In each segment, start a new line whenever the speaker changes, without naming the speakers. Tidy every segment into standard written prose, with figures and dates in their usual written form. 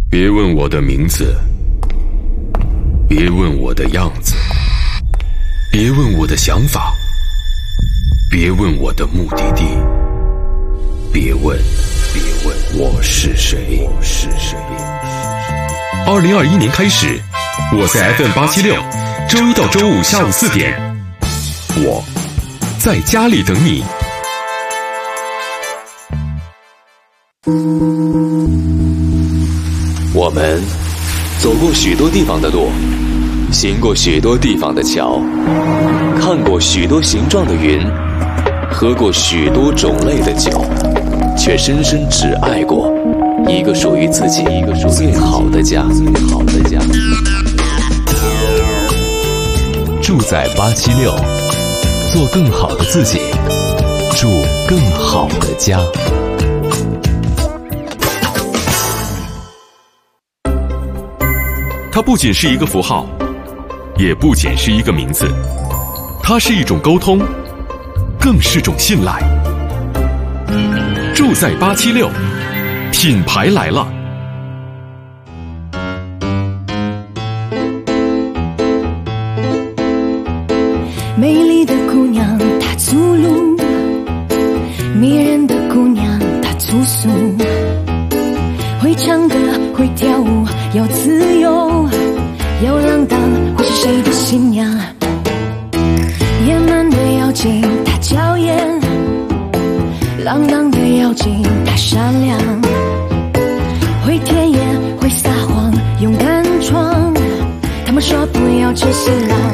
别问我的名字，别问我的样子，别问我的想法，别问我的目的地，别问我是谁。2021年开始，我在 FM876，周一到周五下午4点，我在家里等你。
我们走过许多地方的路，行过许多地方的桥，看过许多形状的云，喝过许多种类的酒，却深深只爱过一个属于自己最好的家。住在876，做更好的自己，住更好的家。
它不仅是一个符号，也不仅是一个名字，它是一种沟通，更是种信赖。住在876，品牌来了。
美丽的姑娘她粗鲁，迷人的姑娘她粗俗，会唱歌会跳舞要自由，要浪荡会是谁的新娘。野蛮的妖精她娇艳，浪荡的妖精她善良，会甜言会撒谎勇敢闯，他们说不要吃新郎。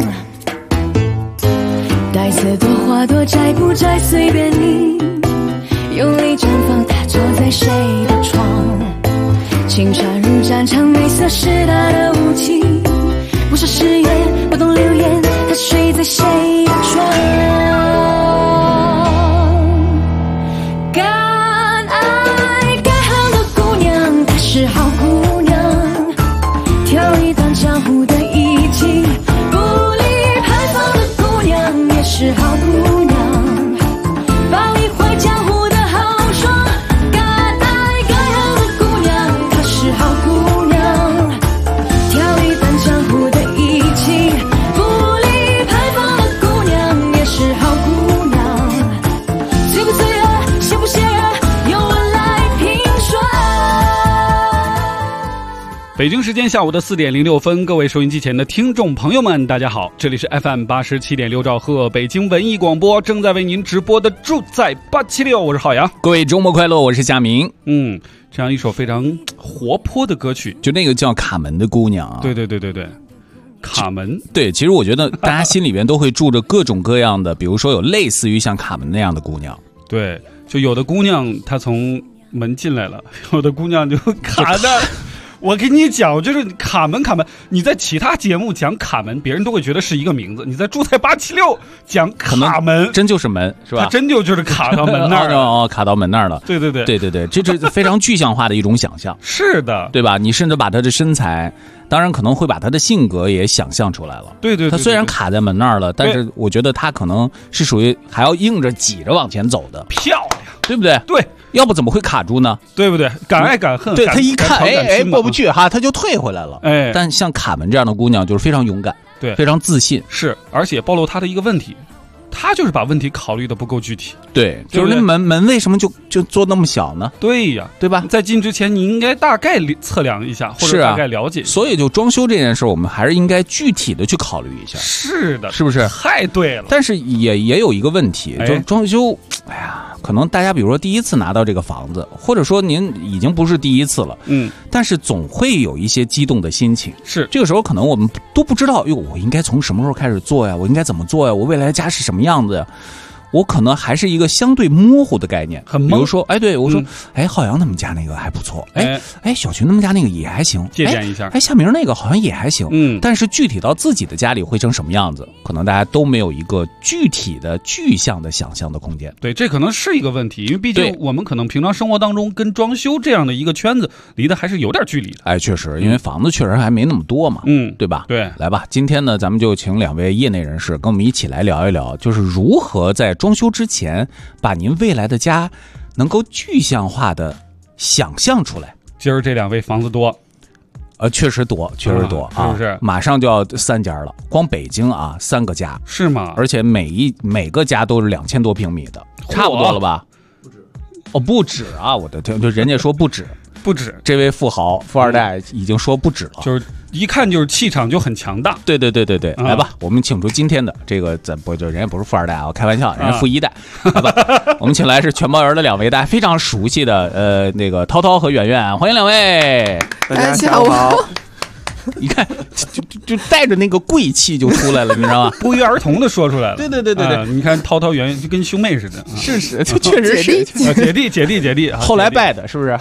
白色多花多摘不摘随便你，用力绽放它坐在谁的床，青纱如战场，美色是他的武器，不是誓言不懂流言，他睡在谁的床。敢爱敢恨的姑娘她是好姑娘，跳一段江湖的意境，不理牌坊的姑娘也是好姑娘，抱一回江湖的豪爽。敢爱敢恨的姑娘她是好姑娘，跳一段江湖的意境，不理牌坊的姑娘也是好姑娘，罪不罪恶邪不邪恶由我来评说。
北京时间下午的4点06分，各位收音机前的听众朋友们大家好，这里是 FM87.6兆赫北京文艺广播，正在为您直播的住在876，我是郝阳。
各位周末快乐，我是夏明。
这样一首非常活泼的歌曲，
就那个叫卡门的姑娘啊。
对，卡门。
对，其实我觉得大家心里边都会住着各种各样的，比如说有类似于像卡门那样的姑娘。
对，就有的姑娘她从门进来了，有的姑娘就卡的。我跟你讲，就是卡门，你在其他节目讲卡门，别人都会觉得是一个名字；你在住在876讲卡门，
真就是门，是吧？
它真就是卡到门那儿了，
卡到门那儿了。
对，
这是非常具象化的一种想象。
是的，
对吧？你甚至把他的身材，当然可能会把他的性格也想象出来了。
对，
他虽然卡在门那儿了，但是我觉得他可能是属于还要硬着挤着往前走的，
漂亮，
对不对？
对。
要不怎么会卡住呢？
对不对？敢爱敢恨，
对，他一看，过不去哈，他就退回来了。但像卡门这样的姑娘就是非常勇敢，
对，
非常自信，
是，而且暴露她的一个问题，她就是把问题考虑的不够具体。
对，就是那门为什么就做那么小呢？
对呀，
对吧？
在进之前你应该大概测量一下，或者大概了解一下。
所以就装修这件事，我们还是应该具体的去考虑一下。
是的，
是不是？
太对了。
但是也有一个问题，就装修，可能大家比如说第一次拿到这个房子，或者说您已经不是第一次了，但是总会有一些激动的心情。
是，这
个时候可能我们都不知道，我应该从什么时候开始做呀？我应该怎么做呀？我未来的家是什么样子呀？我可能还是一个相对模糊的概念，
很懵。
比如说，对我说，郝阳他们家那个还不错，小群他们家那个也还行，
借鉴一下。
夏明那个好像也还行，但是具体到自己的家里会成什么样子，可能大家都没有一个具体的具象的想象的空间。
对，这可能是一个问题，因为毕竟我们可能平常生活当中跟装修这样的一个圈子离得还是有点距离的。
确实，因为房子确实还没那么多嘛，对吧？
对，
来吧，今天呢，咱们就请2位业内人士跟我们一起来聊一聊，就是如何在装修之前把您未来的家能够具象化的想象出来。
今儿这2位房子多，
确实多啊，
是不是？
马上就要3家了，光北京啊3个家，
是吗？
而且每个家都是2000多平米的，差不多了吧？不止啊！我的天，就人家说不止。
不止，
这位富二代已经说不止了，
就是一看就是气场就很强大。
对，来吧，我们请出今天的这个，就人家不是富二代啊，我开玩笑，人家富1代，来吧，我们请来是全包圆的2位大家非常熟悉的那个涛涛和圆圆，欢迎2位，
大家下午好。
你看，就带着那个贵气就出来了，你知道吗？
不约而同的说出来了。
对，
你看涛涛圆圆就跟兄妹似的。
是，就确实是
姐弟。
后来拜的，是不是？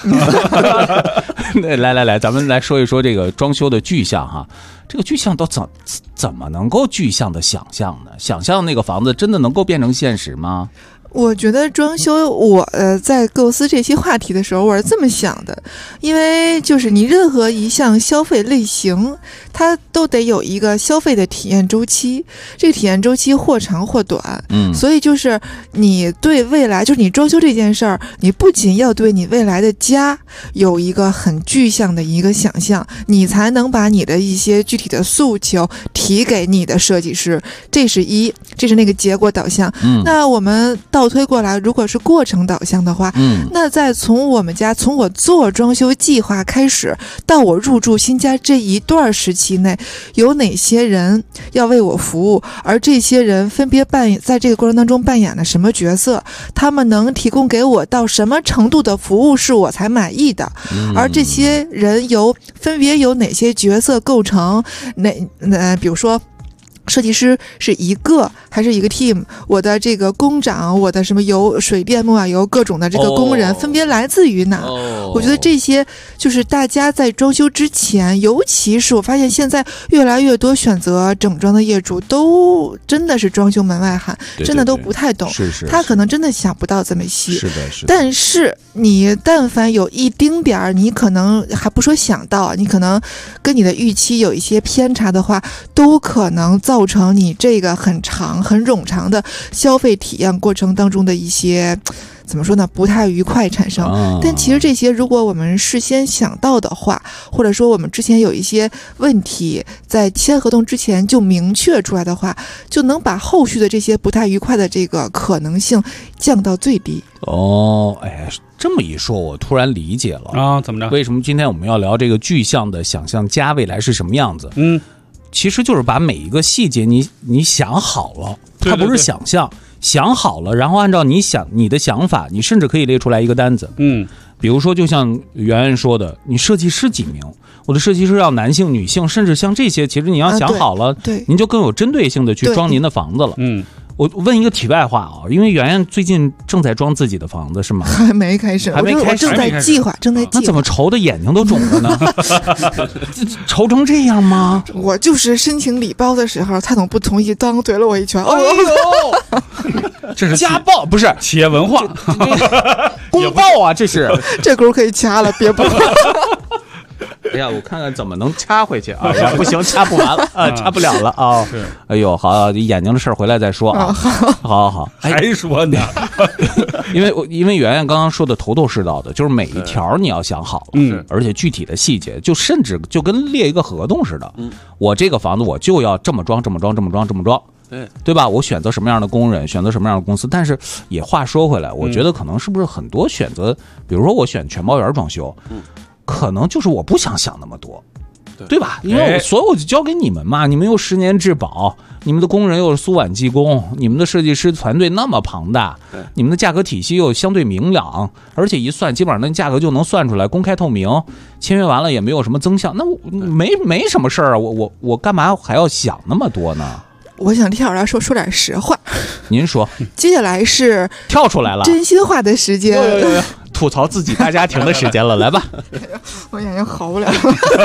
来，咱们来说一说这个装修的具象哈。这个具象都怎么能够具象的想象呢？想象那个房子真的能够变成现实吗？
我觉得装修，我在构思这期话题的时候，我是这么想的，因为就是你任何一项消费类型，它都得有一个消费的体验周期，这个体验周期或长或短，所以就是你对未来，就是你装修这件事儿，你不仅要对你未来的家有一个很具象的一个想象，你才能把你的一些具体的诉求提给你的设计师，这是那个结果导向。那我们倒推过来，如果是过程导向的话，那在从我做装修计划开始到我入住新家这一段时期内，有哪些人要为我服务，而这些人分别在这个过程当中扮演了什么角色，他们能提供给我到什么程度的服务是我才满意的，而这些人分别由哪些角色构成，比如说设计师是一个还是一个 team， 我的这个工长，我的什么油水电木啊油各种的这个工人分别来自于哪，我觉得这些就是大家在装修之前，尤其是我发现现在越来越多选择整装的业主都真的是装修门外汉，真的都不太懂，
是
他可能真的想不到这么细，
是的。
但是你但凡有一丁点儿，你可能还不说想到，你可能跟你的预期有一些偏差的话，都可能造成你这个很长很冗长的消费体验过程当中的一些怎么说呢，不太愉快产生。但其实这些如果我们事先想到的话，或者说我们之前有一些问题在签合同之前就明确出来的话，就能把后续的这些不太愉快的这个可能性降到最低。
这么一说我突然理解了
啊，怎么着？
为什么今天我们要聊这个具象的想象家未来是什么样子？其实就是把每一个细节你想好了，它不是想象，想好了，然后按照你的想法，你甚至可以列出来一个单子。比如说就像圆圆说的，你设计师几名，我的设计师要男性女性，甚至像这些其实你要想好了，
对，
您就更有针对性的去装您的房子了。我问一个题外话啊，因为圆圆最近正在装自己的房子是吗？
还没开始，我正在计划。
那怎么愁的眼睛都肿了呢？愁成这样吗？
我就是申请礼包的时候，蔡总不同意，当怼了我一拳。
这是家暴，不是
企业文化，
公报啊，这是。
这钩可以掐了，别播。
哎呀，我看看怎么能掐回去啊！不行，掐不完了啊，掐不了了啊！
是，
哎呦，好，眼睛的事儿回来再说啊。好，
还说呢？
因为圆圆刚刚说的头头是道的，就是每一条你要想好了，而且具体的细节，甚至就跟列一个合同似的。我这个房子我就要这么装，对吧？我选择什么样的工人，选择什么样的公司。但是也话说回来，我觉得可能是不是很多选择，比如说我选全包圆装修，可能就是我不想那么多，对吧？因为我所有就交给你们嘛，你们又10年质保，你们的工人又是苏皖技工，你们的设计师团队那么庞大，你们的价格体系又相对明朗，而且一算基本上那价格就能算出来，公开透明，签约完了也没有什么增项，那我没什么事儿啊，我干嘛还要想那么多呢？
我想跳出来说点实话。
您说。
接下来是
跳出来了，
真心话的时间。
吐槽自己大家庭的时间了，来吧。
我眼睛好不了。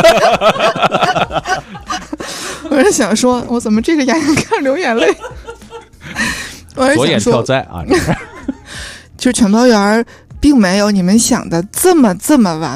我是想说，我怎么这个眼睛看流眼泪？
左眼跳灾啊！
就是全包圆并没有你们想的这么完美。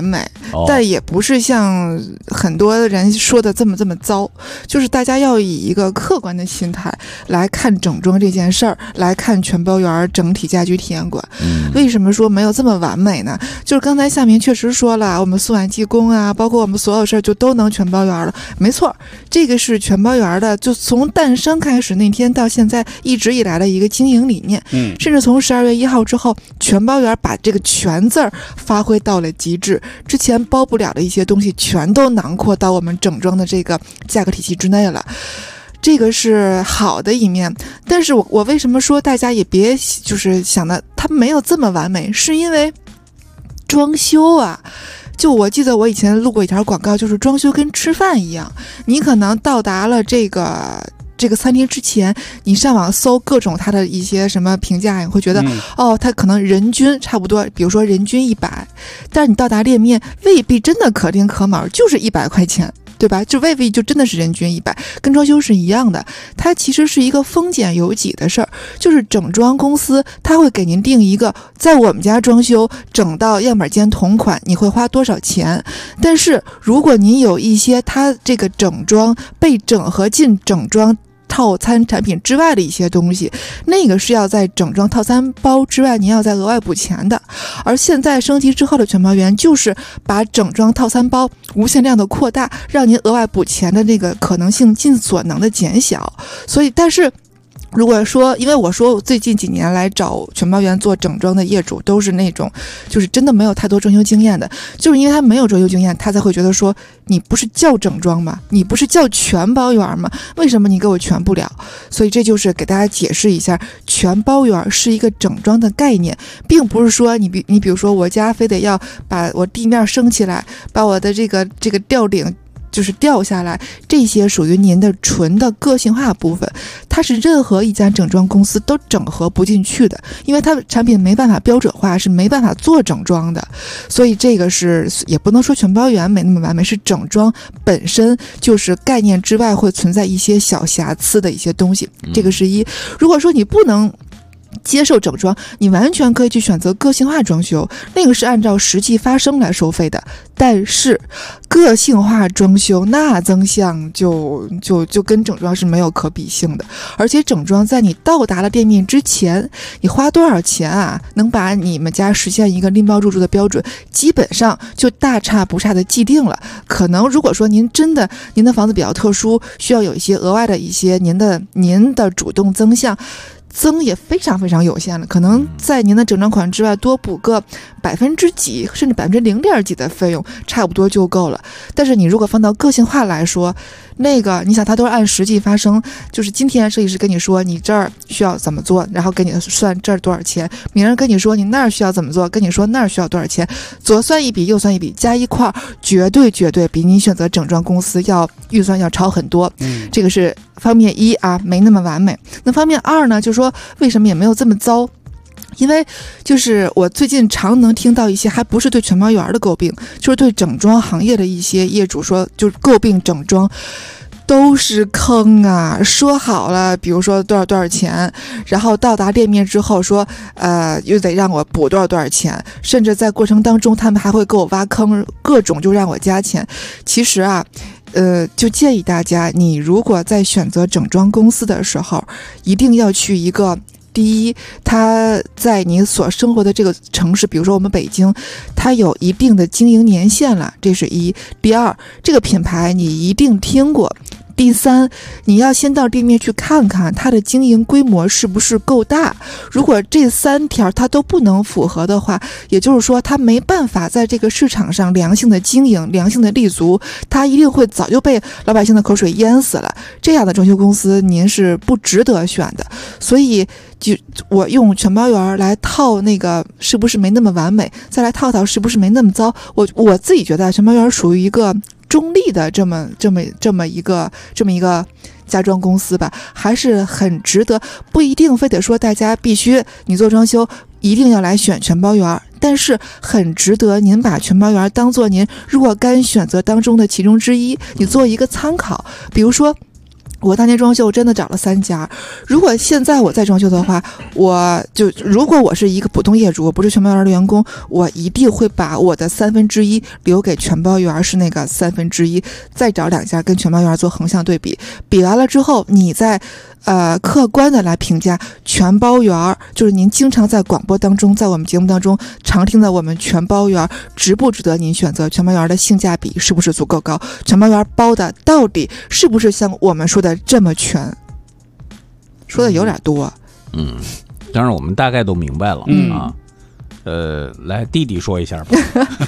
但也不是像很多人说的这么糟，就是大家要以一个客观的心态来看整装这件事儿，来看全包园整体家居体验馆。为什么说没有这么完美呢？就是刚才夏明确实说了，我们送碗技工啊，包括我们所有事儿就都能全包园了。没错，这个是全包园的，就从诞生开始那天到现在一直以来的一个经营理念。甚至从12月1号之后，全包园把这个全字儿发挥到了极致，之前包不了的一些东西全都囊括到我们整装的这个价格体系之内了。这个是好的一面，但是我为什么说大家也别就是想的它没有这么完美，是因为装修啊，就我记得我以前录过一条广告，就是装修跟吃饭一样，你可能到达了这个餐厅之前，你上网搜各种它的一些什么评价，你会觉得它可能人均差不多，比如说人均100，但是你到达店面未必真的可丁可卯就是100块钱，对吧？就未必就真的是人均100，跟装修是一样的。它其实是一个丰俭由己的事儿，就是整装公司它会给您定一个，在我们家装修整到样板间同款你会花多少钱，但是如果您有一些它这个整装被整合进整装套餐产品之外的一些东西，那个是要在整装套餐包之外您要再额外补钱的。而现在升级之后的全包园就是把整装套餐包无限量的扩大，让您额外补钱的那个可能性尽所能的减小。所以但是如果说，因为我说我最近几年来找全包园做整装的业主都是那种就是真的没有太多装修经验的，就是因为他没有装修经验，他才会觉得说你不是叫整装吗？你不是叫全包园吗？为什么你给我全不了？所以这就是给大家解释一下，全包园是一个整装的概念，并不是说你比如说我家非得要把我地面升起来，把我的这个吊顶就是掉下来，这些属于您的纯的个性化部分，它是任何一家整装公司都整合不进去的，因为它的产品没办法标准化，是没办法做整装的。所以这个是也不能说全包园没那么完美，是整装本身就是概念之外会存在一些小瑕疵的一些东西，这个是一。如果说你不能接受整装，你完全可以去选择个性化装修，那个是按照实际发生来收费的。但是个性化装修那增项就跟整装是没有可比性的。而且整装在你到达了店面之前，你花多少钱啊，能把你们家实现一个拎包入住的标准，基本上就大差不差的既定了。可能如果说您的房子比较特殊，需要有一些额外的一些您的主动增项，增也非常非常有限了，可能在您的整装款之外多补个几%甚至0.几% 的费用，差不多就够了。但是你如果放到个性化来说，那个你想它都是按实际发生，就是今天设计师跟你说你这儿需要怎么做，然后给你算这儿多少钱，明儿跟你说你那儿需要怎么做，跟你说那儿需要多少钱，左算一笔右算一笔，加一块绝对比你选择整装公司预算要超很多。这个是方面一啊，没那么完美。那方面二呢，就是说为什么也没有这么糟，因为就是我最近常能听到一些还不是对全包园的诟病，就是对整装行业的一些业主说，就是诟病整装都是坑啊，说好了比如说多少钱，然后到达店面之后说又得让我补多少钱，甚至在过程当中他们还会给我挖坑，各种就让我加钱。其实啊就建议大家，你如果在选择整装公司的时候，一定要去一个，第一，它在你所生活的这个城市，比如说我们北京，它有一定的经营年限了，这是一。第二，这个品牌你一定听过。第三，你要先到店面去看看它的经营规模是不是够大。如果这3条它都不能符合的话，也就是说它没办法在这个市场上良性的经营、良性的立足，它一定会早就被老百姓的口水淹死了。这样的装修公司您是不值得选的。所以就我用全包园来套那个是不是没那么完美，再来套是不是没那么糟。我自己觉得全包园属于一个中立的这么一个家装公司吧，还是很值得。不一定非得说大家必须你做装修一定要来选全包园，但是很值得您把全包园当做您若干选择当中的其中之一，你做一个参考。比如说我当年装修真的找了3家，如果现在我再装修的话，如果我是一个普通业主，我不是全包园的员工，我一定会把我的1/3留给全包园，是那个1/3，再找2家跟全包园做横向对比，比完了之后，你再客观的来评价全包园，就是您经常在广播当中，在我们节目当中常听的我们全包园值不值得您选择，全包园的性价比是不是足够高，全包园包的到底是不是像我们说的这么全，说的有点多。
当然我们大概都明白了啊。来弟弟说一下吧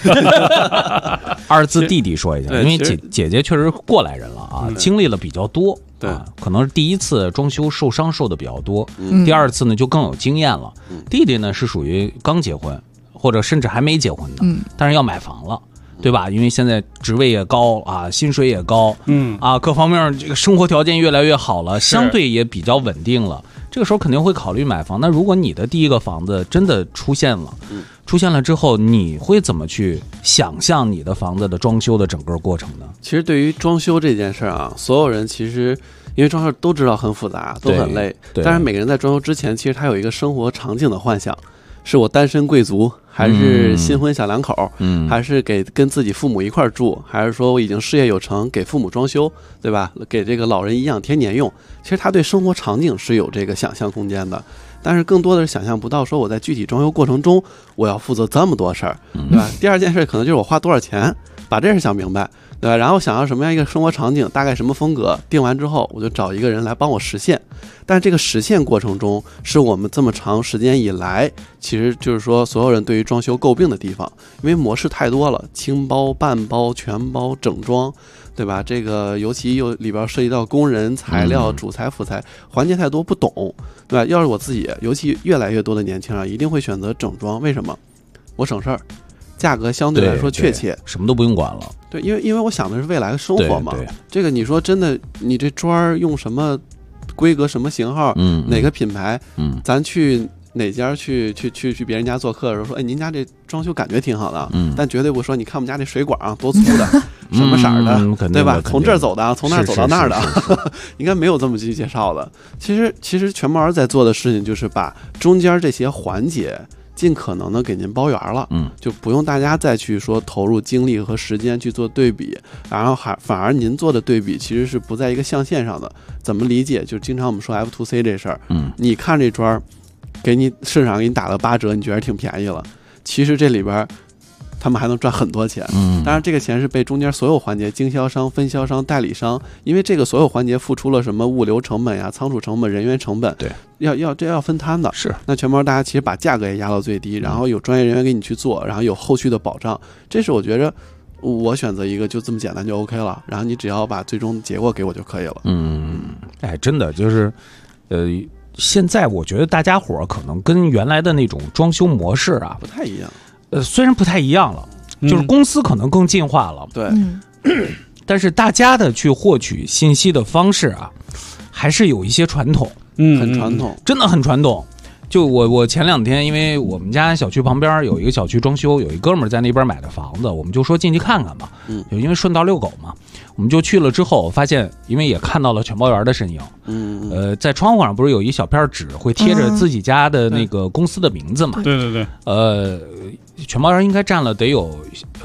二字弟弟说一下，因为姐姐确实过来人了啊，经历了比较多，对，可能是第一次装修受伤受的比较多，第二次呢就更有经验了。弟弟呢是属于刚结婚或者甚至还没结婚的，但是要买房了。对吧？因为现在职位也高啊，薪水也高，各方面这个生活条件越来越好了，相对也比较稳定了。这个时候肯定会考虑买房。那如果你的第一个房子真的出现了之后，你会怎么去想象你的房子的装修的整个过程呢？
其实对于装修这件事啊，所有人其实因为装修都知道很复杂，都很累，但是每个人在装修之前，其实他有一个生活场景的幻想。是我单身贵族，还是新婚小两口，还是跟自己父母一块住，还是说我已经事业有成给父母装修，对吧？给这个老人颐养天年用。其实他对生活场景是有这个想象空间的，但是更多的是想象不到说我在具体装修过程中我要负责这么多事儿，对吧？第二件事可能就是我花多少钱，把这事想明白，对吧？然后想要什么样一个生活场景，大概什么风格，定完之后我就找一个人来帮我实现。但是这个实现过程中是我们这么长时间以来，其实就是说所有人对于装修诟病的地方，因为模式太多了，轻包、半包、全包、整装，对吧？这个尤其又里边涉及到工人、材料、主材、辅材，环节太多不懂，对吧？要是我自己，尤其越来越多的年轻人一定会选择整装，为什么？我省事儿，价格相对来说确切，
什么都不用管了。
对，因为我想的是未来的生活嘛。这个你说真的，你这砖用什么规格、什么型号，哪个品牌，咱去哪家去别人家做客的时候说，哎，您家这装修感觉挺好的，但绝对不说你看我们家这水管啊多粗的，什么色的，对吧？从这儿走的，从那儿走到那儿的，应该没有这么去介绍的。其实全包在做的事情就是把中间这些环节尽可能的给您包圆了，就不用大家再去说投入精力和时间去做对比，然后反而您做的对比其实是不在一个象限上的。怎么理解？就经常我们说 F2C 这事儿，你看这砖给你市场给你打了8折，你觉得挺便宜了，其实这里边他们还能赚很多钱，当然这个钱是被中间所有环节，经销商、分销商、代理商，因为这个所有环节付出了什么物流成本呀、仓储成本、人员成本，对，要分摊的。是，那全包大家其实把价格也压到最低，然后有专业人员给你去做，然后有后续的保障，这是我觉着我选择一个就这么简单就 OK 了，然后你只要把最终结果给我就可以了。
哎，真的就是现在我觉得大家伙可能跟原来的那种装修模式啊
不太一样。
虽然不太一样了，就是公司可能更进化了，
对，
但是大家的去获取信息的方式啊，还是有一些传统，
很传统，
真的很传统。就我前2天，因为我们家小区旁边有一个小区装修，有一哥们儿在那边买的房子，我们就说进去看看吧，就因为顺道遛狗嘛，我们就去了之后，发现因为也看到了全包园的身影，在窗户上不是有一小片纸会贴着自己家的那个公司的名字嘛？
对，
全包园应该占了得有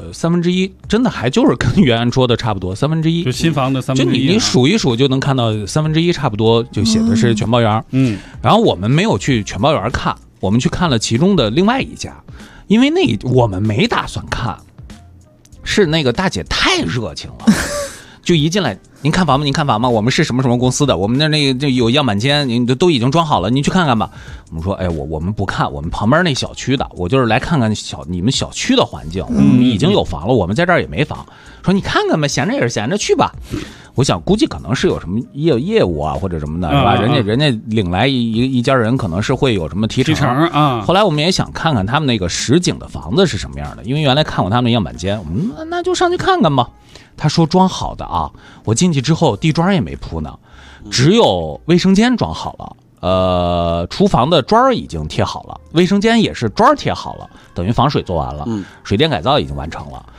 1/3，真的还就是跟原安说的差不多1/3，
就新房的1/3，
就你数一数就能看到1/3差不多，就写的是全包园。然后我们没有去全包园看，我们去看了其中的另外一家，因为我们没打算看，是那个大姐太热情了。就一进来，您看房吗？您看房吗？我们是什么什么公司的？我们那个有样板间，你都已经装好了，您去看看吧。我们说，哎，我们不看，我们旁边那小区的，我就是来看看你们小区的环境。我们已经有房了，我们在这儿也没房。说你看看吧，闲着也是闲着，去吧。我想估计可能是有什么业务啊或者什么的，是吧？人家领来一家人，可能是会有什么提成
啊。
后来我们也想看看他们那个实景的房子是什么样的，因为原来看过他们的样板间，我们那就上去看看吧。他说装好的啊，我进去之后地砖也没铺呢，只有卫生间装好了，厨房的砖已经贴好了，卫生间也是砖贴好了，等于防水做完了，水电改造已经完成了。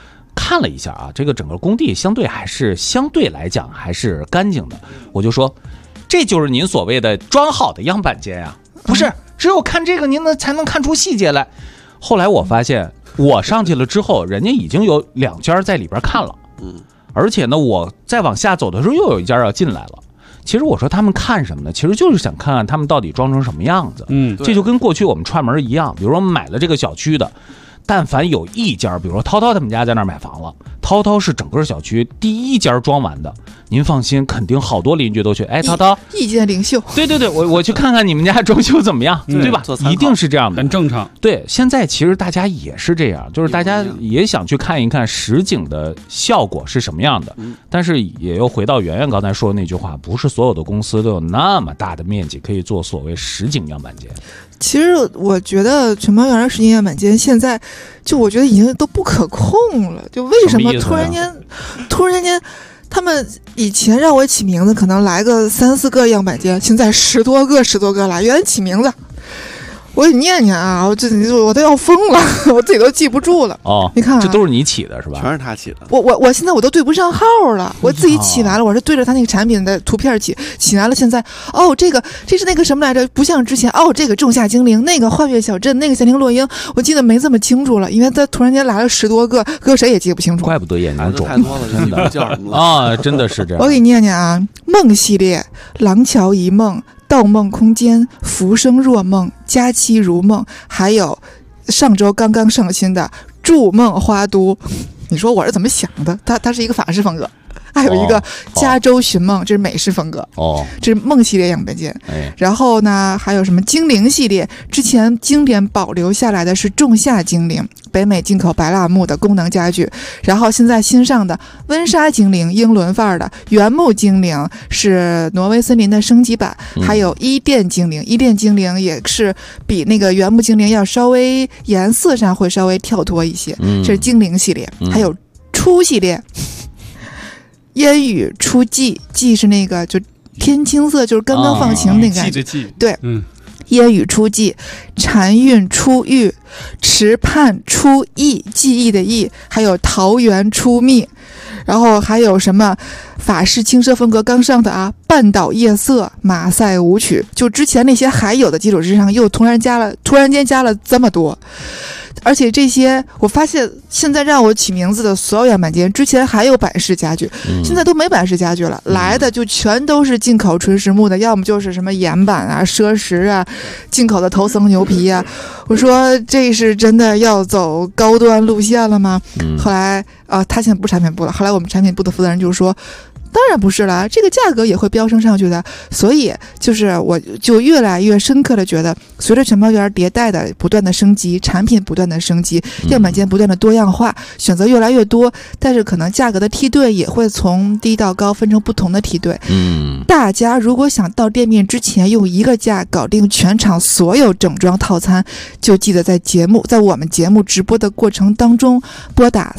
看了一下啊，这个整个工地相对来讲还是干净的，我就说这就是您所谓的装好的样板间啊，不是，只有看这个您才能看出细节来。后来我发现我上去了之后，人家已经有2家在里边看了，而且呢我再往下走的时候又有一家要进来了。其实我说他们看什么呢？其实就是想看看他们到底装成什么样子。这就跟过去我们串门一样，比如说我们买了这个小区的，但凡有一家，比如说涛涛他们家在那儿买房了，涛涛是整个小区第一家装完的，您放心，肯定好多邻居都去，哎，涛涛
意见领袖，
对，我去看看你们家装修怎么样，对吧？一定是这样的，
很正常。
对，现在其实大家也是这样，就是大家也想去看一看实景的效果是什么样的，但是也又回到圆圆刚才说的那句话，不是所有的公司都有那么大的面积可以做所谓实景样板间。
其实我觉得全猫园实景样板间现在就我觉得已经都不可控了，就为什么突然间他们以前让我起名字可能来个3、4个样板间，现在10多个来，原来起名字我给你念念啊，我都要疯了，我自己都记不住了。
哦，
你看、啊，
这都是你起的是吧？
全是他起的。
我现在我都对不上号了，我自己起完了，我是对着他那个产品的图片起完了。现在这是那个什么来着？不像之前这个仲夏精灵，那个幻月小镇，那个闲庭落英，我记得没这么清楚了，因为他突然间来了10多个，搁谁也记不清楚。
怪不得眼睛肿，
太多了，真的叫什么了
啊？真的是这样。
我给你念念啊，梦系列，廊桥遗梦。盗梦空间、浮生若梦、佳期如梦，还有上周刚刚上新的筑梦花都。你说我是怎么想的？它是一个法式风格，还有一个加州寻梦，这是美式风格。这是梦系列样板间。然后呢，还有什么精灵系列？之前经典保留下来的是仲夏精灵，北美进口白蜡木的功能家具。然后现在新上的温莎精灵，英伦范儿的原木精灵是挪威森林的升级版，还有伊甸精灵，伊甸精灵也是比那个原木精灵要稍微颜色上会稍微跳脱一些。这是精灵系列，还有初系列。烟雨初霁，霁是那个就天青色，就是刚刚放晴那个感觉。对，烟雨初霁，禅韵初遇，池畔初意，记忆的忆，还有桃源初蜜。然后还有什么法式轻奢风格刚上的啊，半岛夜色、马赛舞曲，就之前那些还有的基础之上，又突然间加了这么多。而且这些我发现现在让我起名字的所有样板间之前还有板式家具，现在都没板式家具了，来的就全都是进口纯实木的，要么就是什么岩板啊、奢石啊、进口的头层牛皮啊。我说这是真的要走高端路线了吗？后来他现在不是产品部了，后来我们产品部的负责人就说当然不是了，这个价格也会飙升上去的。所以就是我就越来越深刻的觉得，随着全猫园迭代的不断的升级，产品不断的升级，样板间不断的多样化，选择越来越多，但是可能价格的梯队也会从低到高分成不同的梯队。大家如果想到店面之前用一个价搞定全场所有整装套餐，就记得在我们节目直播的过程当中拨打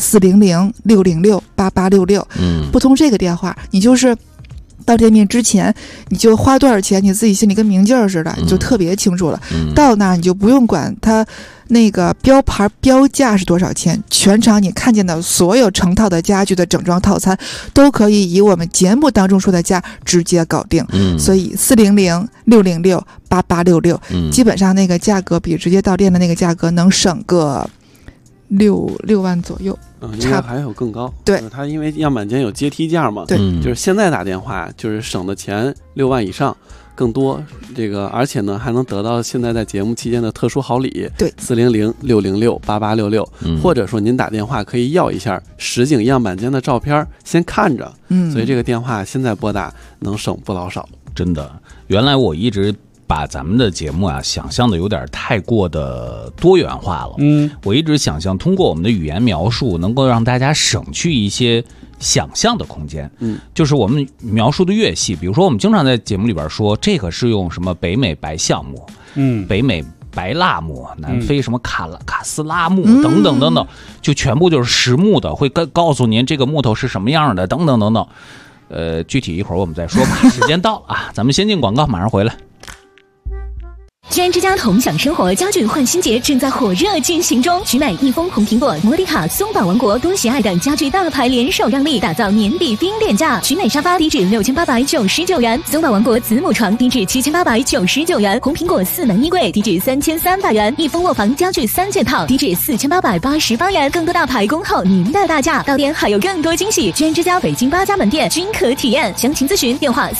400-606-8866，拨通这个电话，你就是到店面之前你就花多少钱，你自己心里跟明镜似的，你就特别清楚了。到那儿你就不用管它那个标牌标价是多少钱，全场你看见的所有成套的家具的整装套餐都可以以我们节目当中说的价直接搞定。所以400-606-8866，基本上那个价格比直接到店的那个价格能省个6万左右。
应该还有更高。
对，
它因为样板间有阶梯价嘛，
对，
就是现在打电话就是省的钱6万以上更多，这个而且呢还能得到现在在节目期间的特殊好礼。
对
，400-606-8866，或者说您打电话可以要一下实景样板间的照片先看着。所以这个电话现在拨打能省不老少。
真的，原来我一直把咱们的节目啊想象的有点太过的多元化了。我一直想象通过我们的语言描述能够让大家省去一些想象的空间。就是我们描述的越细，比如说我们经常在节目里边说这个是用什么北美白橡木，北美白蜡木，南非什么卡斯拉木等等等等，就全部就是实木的，会告诉您这个木头是什么样的等等等等。具体一会儿我们再说吧。时间到了啊，咱们先进广告，马上回来。
居然之家同享生活家具换新节正在火热进行中，取美、益丰、红苹果、摩迪卡、松宝王国、多喜爱等家具大牌联手让利，打造年底冰点价。取美沙发低至6899元，松宝王国子母床低至7899元，红苹果4门衣柜低至3300元，益丰卧房家具3件套低至4888元。更多大牌恭候您的大驾，到店还有更多惊喜。居然之家北京8家门店均可体验，详情咨询电话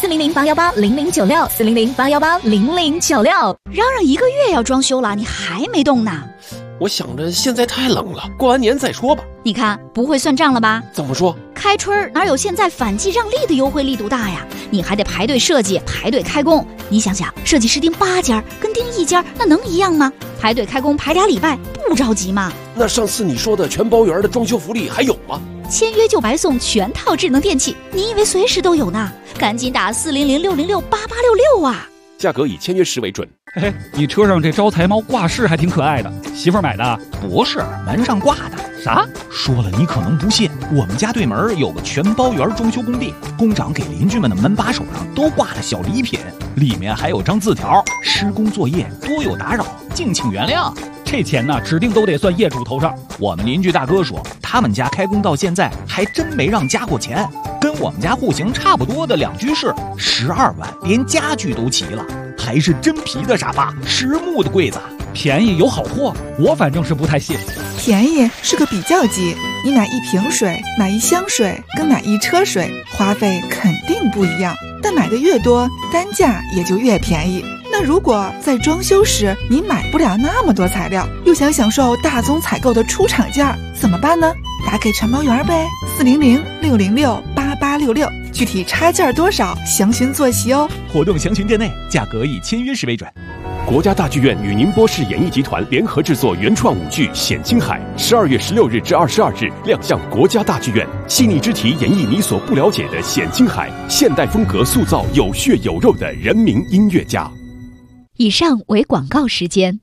400-818-0096，400-818-0096。
嚷嚷1个月要装修了，你还没动呢？
我想着现在太冷了，过完年再说吧。
你看不会算账了吧？
怎么说？
开春哪有现在反季让利的优惠力度大呀？你还得排队设计，排队开工。你想想，设计师盯8家跟盯1家那能一样吗？排队开工排2礼拜，不着急吗？
那上次你说的全包圆的装修福利还有吗？
签约就白送全套智能电器，你以为随时都有呢？赶紧打400-606-8866啊！
价格以签约时为准。
嘿嘿，你车上这招财猫挂饰还挺可爱的，媳妇儿买的？
不是，门上挂的。
啥？
说了你可能不信，我们家对门有个全包圆装修工地，工长给邻居们的门把手上都挂了小礼品，里面还有张字条：施工作业多有打扰，敬请原谅。
这钱呢，指定都得算业主头上。
我们邻居大哥说，他们家开工到现在还真没让加过钱，跟我们家户型差不多的2居室，12万，连家具都齐了，还是真皮的沙发，实木的柜子，
便宜有好货，我反正是不太信。
便宜是个比较级，你买1瓶水、买1箱水跟买1车水，花费肯定不一样，但买的越多，单价也就越便宜。那如果在装修时你买不了那么多材料，又想享受大宗采购的出厂价，怎么办呢？打给全包圆呗，400-606-8866，具体差价多少，详询坐席哦。
活动详询店内，价格以签约时为准。
国家大剧院与宁波市演艺集团联合制作原创舞剧《显青海》，12月16日至22日亮相国家大剧院，细腻之题演绎你所不了解的显青海，现代风格塑造有血有肉的人民音乐家。
以上为广告时间。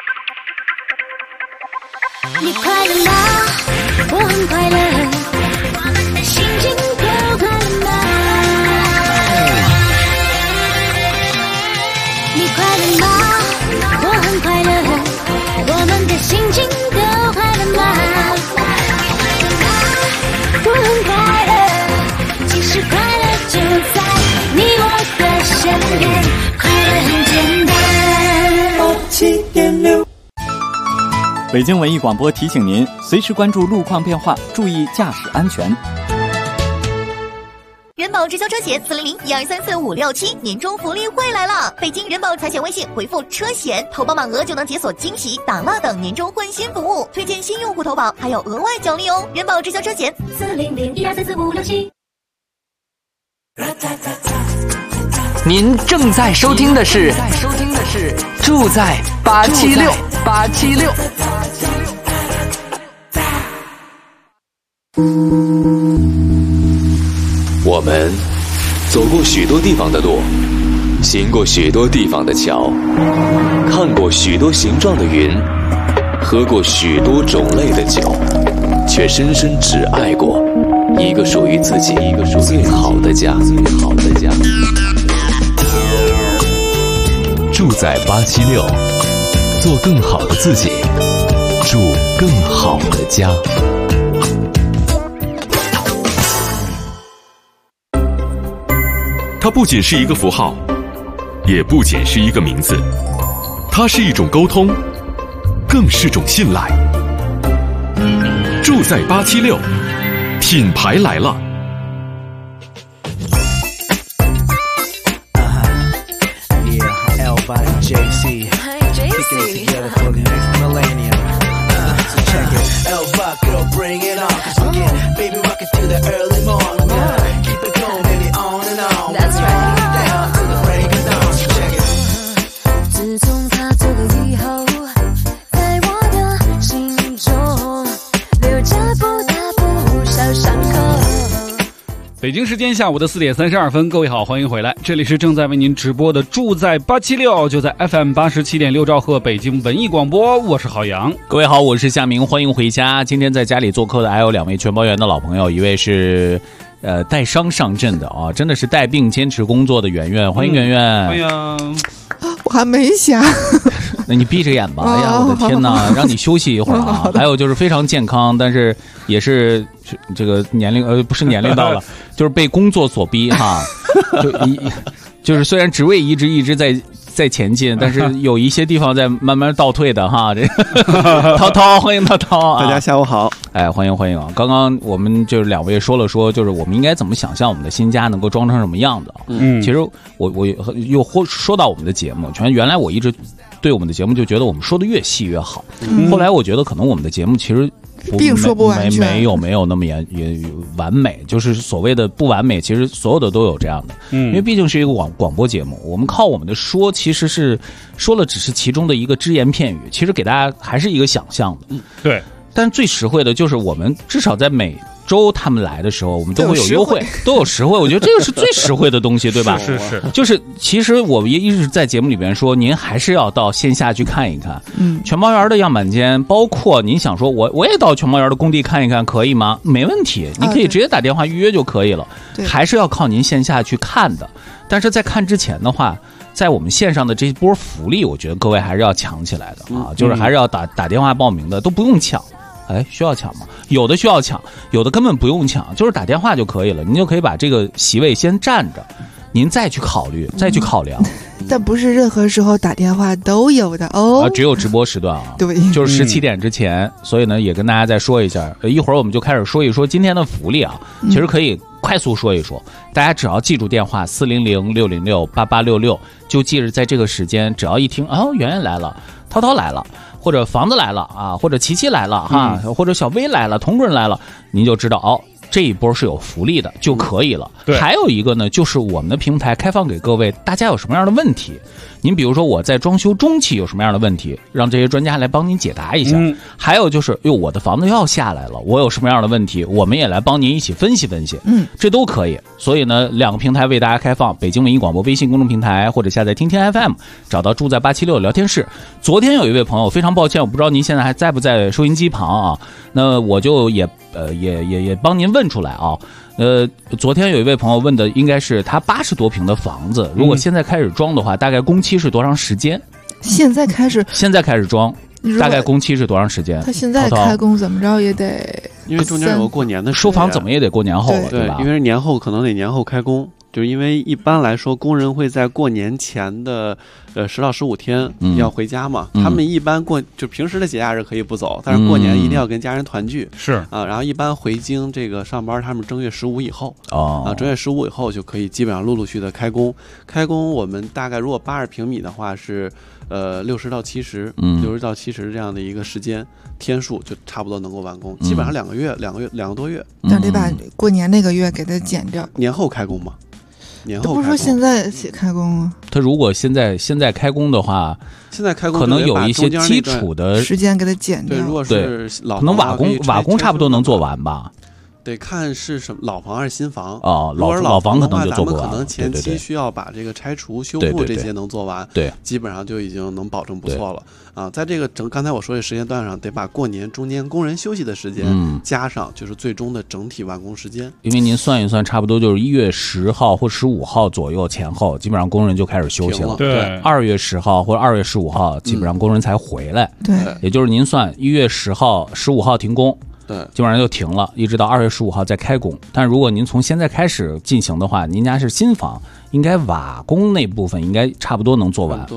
你快乐吗？我很快乐，心情都快乐吗？你快乐吗？我很快乐，我们的心情都快乐吗？我很快乐，其实快乐就在你我的身边，快乐很简单。7.6
北京文艺广播提醒您，随时关注路况变化，注意驾驶安全。
人保直销车险400-1234-567年终福利会来了！北京人保财险微信回复车险，投保满额就能解锁惊喜、打蜡等年终换新服务，推荐新用户投保还有额外奖励哦！人保直销车险
400-1234-567。
您正在收听的是住在876。
我们走过许多地方的路，行过许多地方的桥，看过许多形状的云，喝过许多种类的酒，却深深只爱过一个属于自己最好的家。住在876，做更好的自己，住更好的家。
它不仅是一个符号，也不仅是一个名字，它是一种沟通，更是种信赖。住在876，品牌来了。
自从他走了以后，在我的心中留下不大不小伤口。
北京时间下午的4点32分，各位好，欢迎回来，这里是正在为您直播的住在876，就在 FM 87.6兆赫北京文艺广播，我是郝阳。
各位好，我是夏明，欢迎回家。今天在家里做客的还有2位全包圆的老朋友，一位是带伤上阵的啊，真的是带病坚持工作的圆圆，欢迎圆圆。
欢迎。
我还没下。
那你闭着眼吧。哎呀，我的天哪，让你休息一会儿啊。还有就是非常健康，但是也是这个年龄不是年龄到了，就是被工作所逼哈。就是虽然职位一直在前进，但是有一些地方在慢慢倒退的哈。这涛涛，欢迎涛涛啊！
大家下午好，
哎，欢迎啊！刚刚我们就是两位说了说，就是我们应该怎么想象我们的新家能够装成什么样子。其实我又说到我们的节目，原来我一直对我们的节目就觉得我们说的越细越好。后来我觉得可能我们的节目其实
并说不完全，
没有那么也完美，就是所谓的不完美，其实所有的都有这样的。因为毕竟是一个广播节目，我们靠我们的说，其实是说了只是其中的一个只言片语，其实给大家还是一个想象的。
对。
但最实惠的就是我们至少在每周他们来的时候，我们都会有优惠，都有实惠。我觉得这个是最实惠的东西，对吧？
是。
就是其实我也一直在节目里边说，您还是要到线下去看一看。全包园的样板间，包括您想说我也到全包园的工地看一看，可以吗？没问题，你可以直接打电话预约就可以了。还是要靠您线下去看的。但是在看之前的话，在我们线上的这波福利，我觉得各位还是要抢起来的啊！就是还是要打电话报名的，都不用抢。哎，需要抢吗？有的需要抢，有的根本不用抢，就是打电话就可以了。您就可以把这个席位先占着，您再去考虑，再去考量。
但不是任何时候打电话都有的哦。
只有直播时段啊。
对，
就是17点之前。所以呢，也跟大家再说一下，一会儿我们就开始说一说今天的福利啊。其实可以快速说一说，大家只要记住电话400-606-8866，就记着在这个时间，只要一听圆圆来了，涛涛来了。或者房子来了啊，或者琪琪来了哈，或者小薇来了，同主任来了，您就知道这一波是有福利的就可以了。还有一个呢，就是我们的平台开放给各位，大家有什么样的问题？您比如说我在装修中期有什么样的问题，让这些专家来帮您解答一下。还有就是我的房子要下来了，我有什么样的问题，我们也来帮您一起分析分析。这都可以。所以呢，两个平台为大家开放，北京文艺广播微信公众平台，或者下载听听 FM， 找到住在876聊天室。昨天有一位朋友，非常抱歉，我不知道您现在还在不在收音机旁啊？那我就也帮您问出来啊。昨天有一位朋友问的，应该是他80多平的房子，如果现在开始装的话，大概工期是多长时间？
现在开始装，
大概工期是多长时间？
他现在开工怎么着也得，
因为中间有个过年的时间，
收房怎么也得过年后了，对吧？
因为年后可能得年后开工。就是因为一般来说，工人会在过年前的10到15天要回家嘛。他们一般就平时的节假日可以不走，但是过年一定要跟家人团聚。
是
啊，然后一般回京这个上班，他们正月15以后正月15以后就可以基本上陆陆续的开工。开工我们大概如果80平米的话是60到70这样的一个时间天数就差不多能够完工，基本上2个多月。
那得把过年那个月给它减掉。
年后开工嘛。
他不是说现在开工吗？
他如果现在开工的话，
现在开工
可能有一些基础的
时间给它减掉。
对，如果是老
可能瓦工差不多能做完吧。
得看是什么老房还是新房
老房可能就做不完，
咱们可能前期需要把这个拆除修复这些能做完，
对，
基本上就已经能保证不错了啊。在这个刚才我说的时间段上，得把过年中间工人休息的时间加上，就是最终的整体完工时间。
因为您算一算，差不多就是1月10号或15号左右前后，基本上工人就开始休息了。
对
，2月10号或者2月15号，基本上工人才回来。
对，
也就是您算1月10号、15号停工。
对，
基本上就停了，一直到2月15号再开工。但如果您从现在开始进行的话，您家是新房，应该瓦工那部分应该差不多能做完，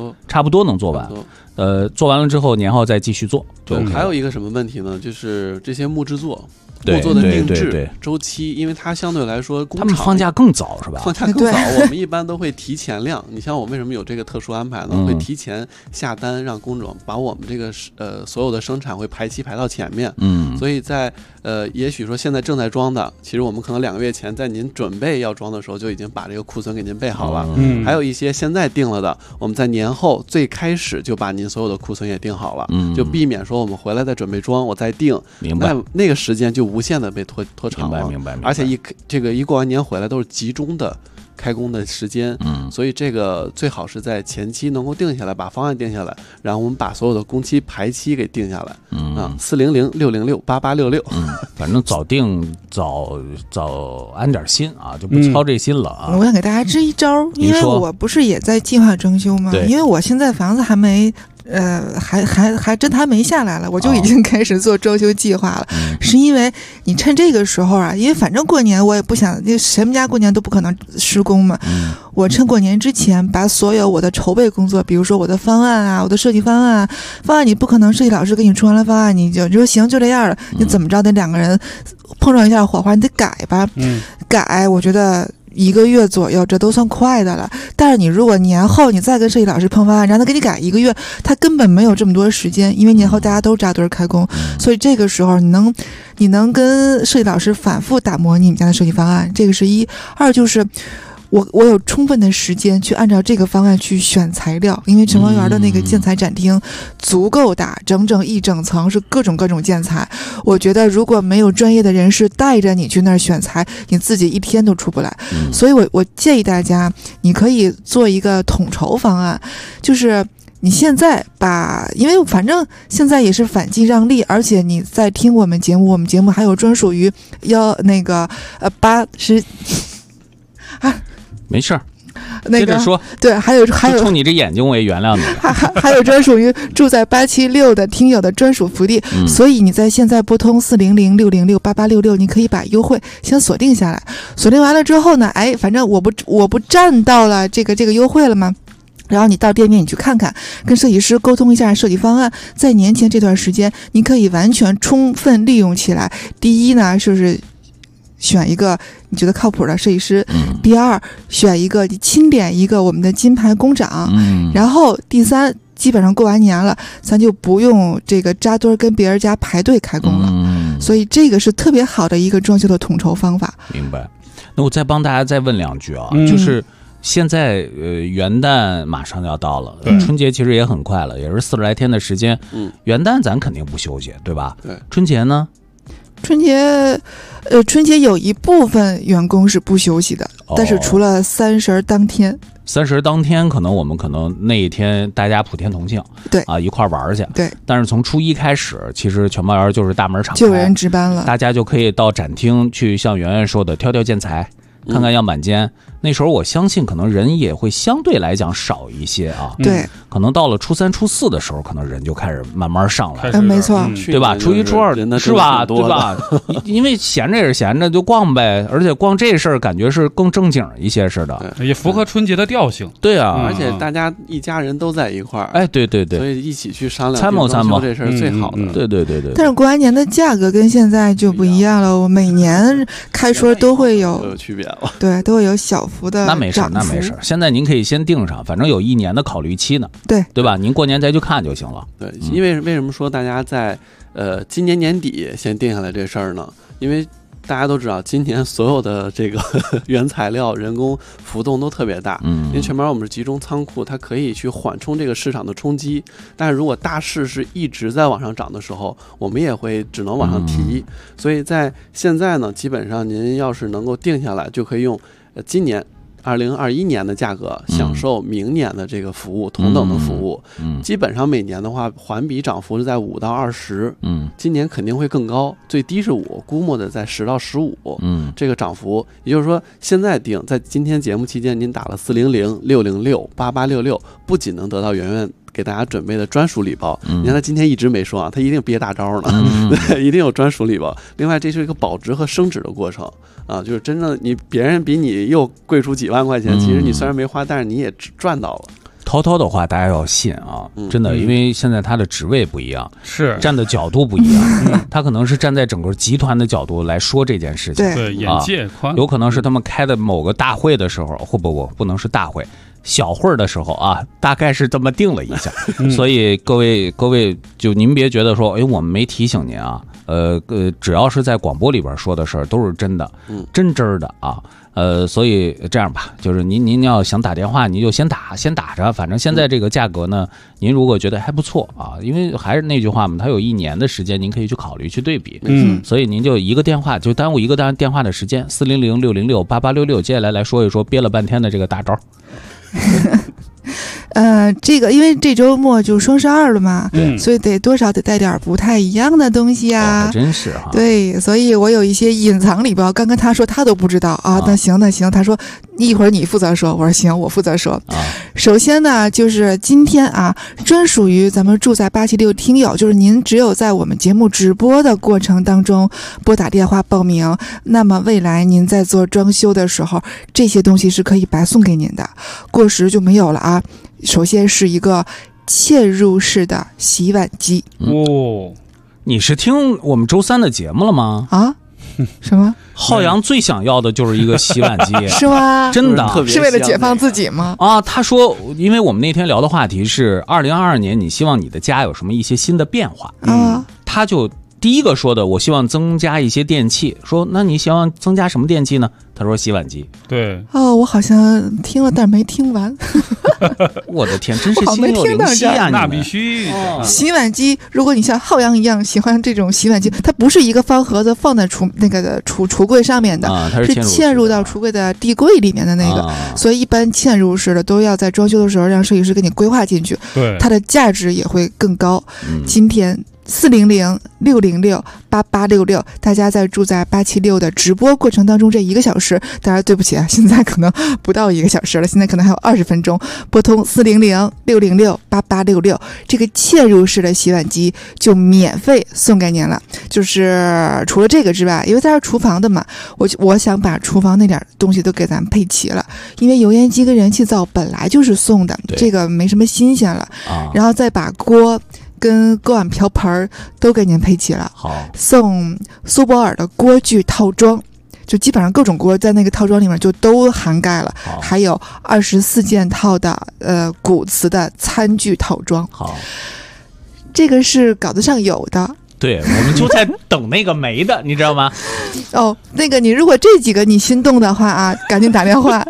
做完了之后年后再继续做。
对，还有一个什么问题呢？就是这些木制作。木作的定制周期，因为它相对来说，
他们放假更早是吧？
放假更早，我们一般都会提前量。你像我为什么有这个特殊安排呢？会提前下单，让工种把我们这个所有的生产会排期排到前面。所以在也许说现在正在装的，其实我们可能2个月前在您准备要装的时候就已经把这个库存给您备好了。还有一些现在定了的，我们在年后最开始就把您所有的库存也定好了，就避免说我们回来再准备装，我再定，
明白？
那个时间就无限的被拖长了，
明白。
而且一过完年回来都是集中的开工的时间，所以这个最好是在前期能够定下来，把方案定下来，然后我们把所有的工期排期给定下来，400、606、8866，
反正早定早安点心啊，就不操这心了啊。
我想给大家支一招，因为我不是也在计划装修吗？因为我现在房子还没。还真还没下来了，我就已经开始做装修计划了。是因为你趁这个时候啊，因为反正过年我也不想，就谁们家过年都不可能施工嘛。我趁过年之前把所有我的筹备工作，比如说我的方案啊，我的设计方案你不可能设计老师给你出完了方案，你就说行就这样了，你怎么着得两个人碰撞一下火花，你得改吧。改，我觉得。1个月左右，这都算快的了。但是你如果年后你再跟设计老师碰方案，让他给你改1个月，他根本没有这么多时间，因为年后大家都扎堆开工，所以这个时候你能跟设计老师反复打磨你们家的设计方案，这个是一。二就是我有充分的时间去按照这个方案去选材料，因为城隍园的那个建材展厅足够大，整整1整层是各种建材。我觉得如果没有专业的人士带着你去那儿选材，你自己1天都出不来。所以我建议大家，你可以做一个统筹方案，就是你现在因为反正现在也是反季让利，而且你在听我们节目还有专属于80
没事儿，接着说。
对，还有
冲你这眼睛我也原谅你了。
还有专属于住在876的听友的专属福利，所以你在现在拨通400、606、8866，你可以把优惠先锁定下来。锁定完了之后呢，反正我不占到了这个优惠了吗？然后你到店面你去看看，跟设计师沟通一下设计方案，在年前这段时间你可以完全充分利用起来。第一呢，就是选一个你觉得靠谱的设计师，第二选一个你钦点一个我们的金牌工长，然后第三基本上过完年了，咱就不用这个扎堆跟别人家排队开工了，所以这个是特别好的一个装修的统筹方法。
明白。那我再帮大家再问2句啊，就是现在元旦马上要到了，春节其实也很快了，也是40来天的时间。元旦咱肯定不休息，对吧？
对。
春节呢？
春节有一部分员工是不休息的，但是除了30当天
可能我们那一天大家普天同庆，
对
啊，一块玩去，
对。
但是从初1开始，其实全包园就是大门敞开，
就有人值班了，
大家就可以到展厅去，像圆圆说的，挑建材，看看样板间。那时候我相信可能人也会相对来讲少一些啊，
对，
可能到了初3、初4的时候，可能人就开始慢慢上来，
没错，
对吧？初1、初2是吧？对吧？因为闲着也是闲着，就逛呗，而且逛这事儿感觉是更正经一些似的，
也符合春节的调性。
对啊，
而且大家一家人都在一块儿，
对，
所以一起去商量
参谋
这事儿最好的。
对。
但是过完年的价格跟现在就不一样了，我每年开春都会有
区别了，
对，都会有小幅的涨幅。
那没事，现在您可以先定上，反正有1年的考虑期呢，对吧？您过年再去看就行了。
对，因为为什么说大家在今年年底先定下来这事儿呢？因为大家都知道，今年所有的这个原材料、人工浮动都特别大。因为全班我们是集中仓库，它可以去缓冲这个市场的冲击。但是如果大势是一直在往上涨的时候，我们也会只能往上提。所以在现在呢，基本上您要是能够定下来，就可以用今年2021年的价格享受明年的这个服务，同等的服务。基本上每年的话环比涨幅是在5到20，今年肯定会更高，最低是5，估摸的在10到15，这个涨幅。也就是说现在定，在今天节目期间您打了400、606、8866，不仅能得到圆圆给大家准备的专属礼包，你看他今天一直没说啊，他一定憋大招呢，对，一定有专属礼包。另外，这是一个保值和升值的过程啊，就是真正别人比你又贵出几万块钱，其实你虽然没花，但是你也赚到了。
涛涛的话大家要信啊，真的，因为现在他的职位不一样，
是
站的角度不一样，他可能是站在整个集团的角度来说这件事情，
对，眼界宽，
有可能是他们开的某个大会的时候，不能是大会。小会儿的时候啊，大概是这么定了一下，所以各位就您别觉得说，我们没提醒您啊， 只要是在广播里边说的事儿都是真的，真的啊。所以这样吧，就是您要想打电话，您就先打着，反正现在这个价格呢，您如果觉得还不错啊，因为还是那句话嘛，它有1年的时间，您可以去考虑去对比，所以您就一个电话就耽误一个电话的时间，400-606-8866，接下来说一说憋了半天的这个大招。
这个因为这周末就双12了嘛，所以多少得带点不太一样的东西啊。
还真是哈。
对，所以我有一些隐藏礼包，刚跟他说他都不知道啊。那行，他说一会儿你负责说，我说行，我负责说。首先呢，就是今天啊，专属于咱们住在876听友，就是您只有在我们节目直播的过程当中拨打电话报名，那么未来您在做装修的时候，这些东西是可以白送给您的，过时就没有了啊。首先是一个嵌入式的洗碗机。
你是听我们周3的节目了吗？
啊？什么？
浩洋最想要的就是一个洗碗机，
是吗？
真的，
是为了解放自己吗？
啊，他说，因为我们那天聊的话题是2022年，你希望你的家有什么一些新的变化？他就第一个说的，我希望增加一些电器。说，那你希望增加什么电器呢？他说洗碗机。
对。
我好像听了，但是没听完。
我的天，真是心有灵犀啊！
那必须。
洗碗机，如果你像浩洋一样喜欢这种洗碗机，它不是一个方盒子放在橱柜上面的，是嵌入到橱柜的地柜里面的那个，所以一般嵌入式的都要在装修的时候让设计师给你规划进去，
对，
它的价值也会更高。今天400-606-8866，大家在住在876的直播过程当中，这1个小时，当然对不起啊，现在可能不到1个小时了，现在可能还有20分钟，拨通400-606-8866，这个嵌入式的洗碗机就免费送给您了。就是除了这个之外，因为它是厨房的嘛，我想把厨房那点东西都给咱们配齐了，因为油烟机跟燃气灶本来就是送的，这个没什么新鲜了，然后再把锅跟锅碗瓢盆都给您配齐了。
好，
送苏泊尔的锅具套装，就基本上各种锅在那个套装里面就都涵盖了，还有24件套的古瓷的餐具套装。
好，
这个是稿子上有的。
对，我们就在等那个没的，你知道吗？
那个你如果这几个你心动的话啊，赶紧打电话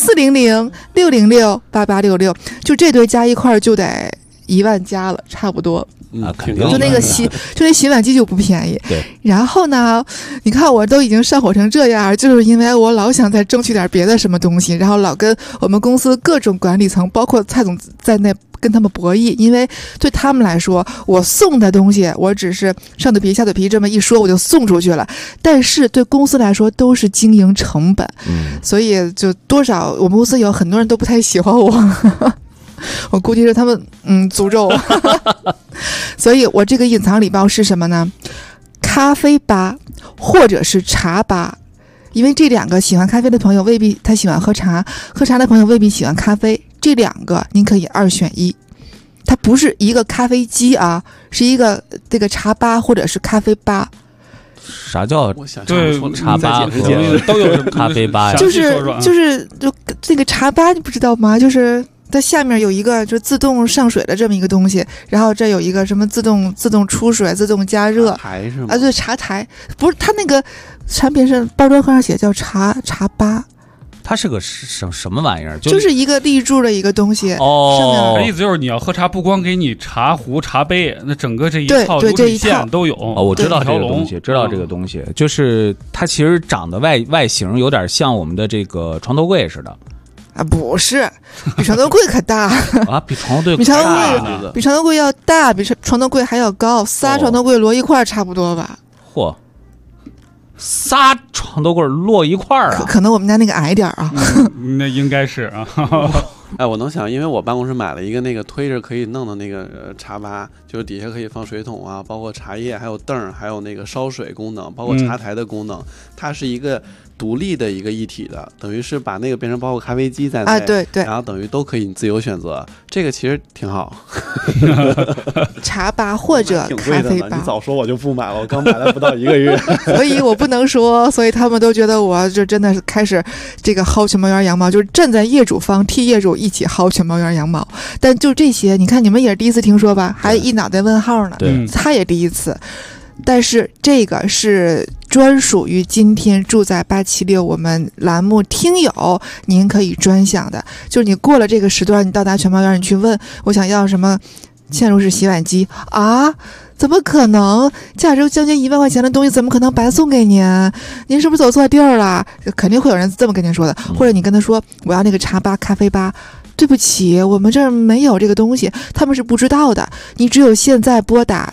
400-606-8866，就这堆加一块就得1万加了，差不多。
肯定
就那个就那洗碗机就不便宜。
对。然
后呢，你看我都已经上火成这样，就是因为我老想再争取点别的什么东西，然后老跟我们公司各种管理层，包括蔡总在内跟他们博弈，因为对他们来说，我送的东西我只是上嘴皮下嘴皮这么一说我就送出去了，但是对公司来说都是经营成本，所以就多少我们公司有很多人都不太喜欢我。我估计是他们诅咒我。所以我这个隐藏礼包是什么呢？咖啡吧或者是茶吧，因为这2个喜欢咖啡的朋友未必他喜欢喝茶，喝茶的朋友未必喜欢咖啡，这2个您可以2选1。它不是一个咖啡机啊，是一个这个茶吧或者是咖啡吧。
啥叫茶吧
都有
咖啡吧呀？
就是那个茶吧你不知道吗？就是它下面有一个就自动上水的这么一个东西，然后这有一个什么自动出水、自动加热
台是吗？
对，茶台，不是它那个产品是包装盒上写叫茶吧。
它是个什么玩意儿？
就是一个立柱的一个东西。
意思就是你要喝茶，不光给你茶壶、茶杯，那整个这一套流水线都有。
我知道这个东西，就是它其实长得外形有点像我们的这个床头柜似的。
不是，比床头柜可大
比床头柜
要大，比床头柜还要高，3床头柜摞一块差不多吧。
嚯，3床头柜摞一块啊？
可能我们家那个矮点啊。
那应该是啊。
我能想，因为我办公室买了一个那个推着可以弄的那个茶吧，就是底下可以放水桶啊，包括茶叶，还有凳，还有那个烧水功能，包括茶台的功能，它是一个独立的一个一体的，等于是把那个变成包括咖啡机在内
对，
然后等于都可以你自由选择，这个其实挺好。
茶吧或者咖啡吧，
你早说我就不买了，我刚买了不到1个月。
所以我不能说，所以他们都觉得我就真的是开始这个薅全毛羊毛，就是站在业主方替业主一起薅全毛羊毛。但就这些，你看你们也是第一次听说吧？还一脑袋问号呢。
对，
他也第一次。 但是这个是专属于今天住在876我们栏目听友您可以专享的，就是你过了这个时段，你到达全猫园，你去问我想要什么嵌入式洗碗机啊，怎么可能？价值将近1万块钱的东西怎么可能白送给您？您是不是走错地儿了？肯定会有人这么跟您说的，或者你跟他说我要那个茶吧咖啡吧，对不起，我们这儿没有这个东西，他们是不知道的。你只有现在拨打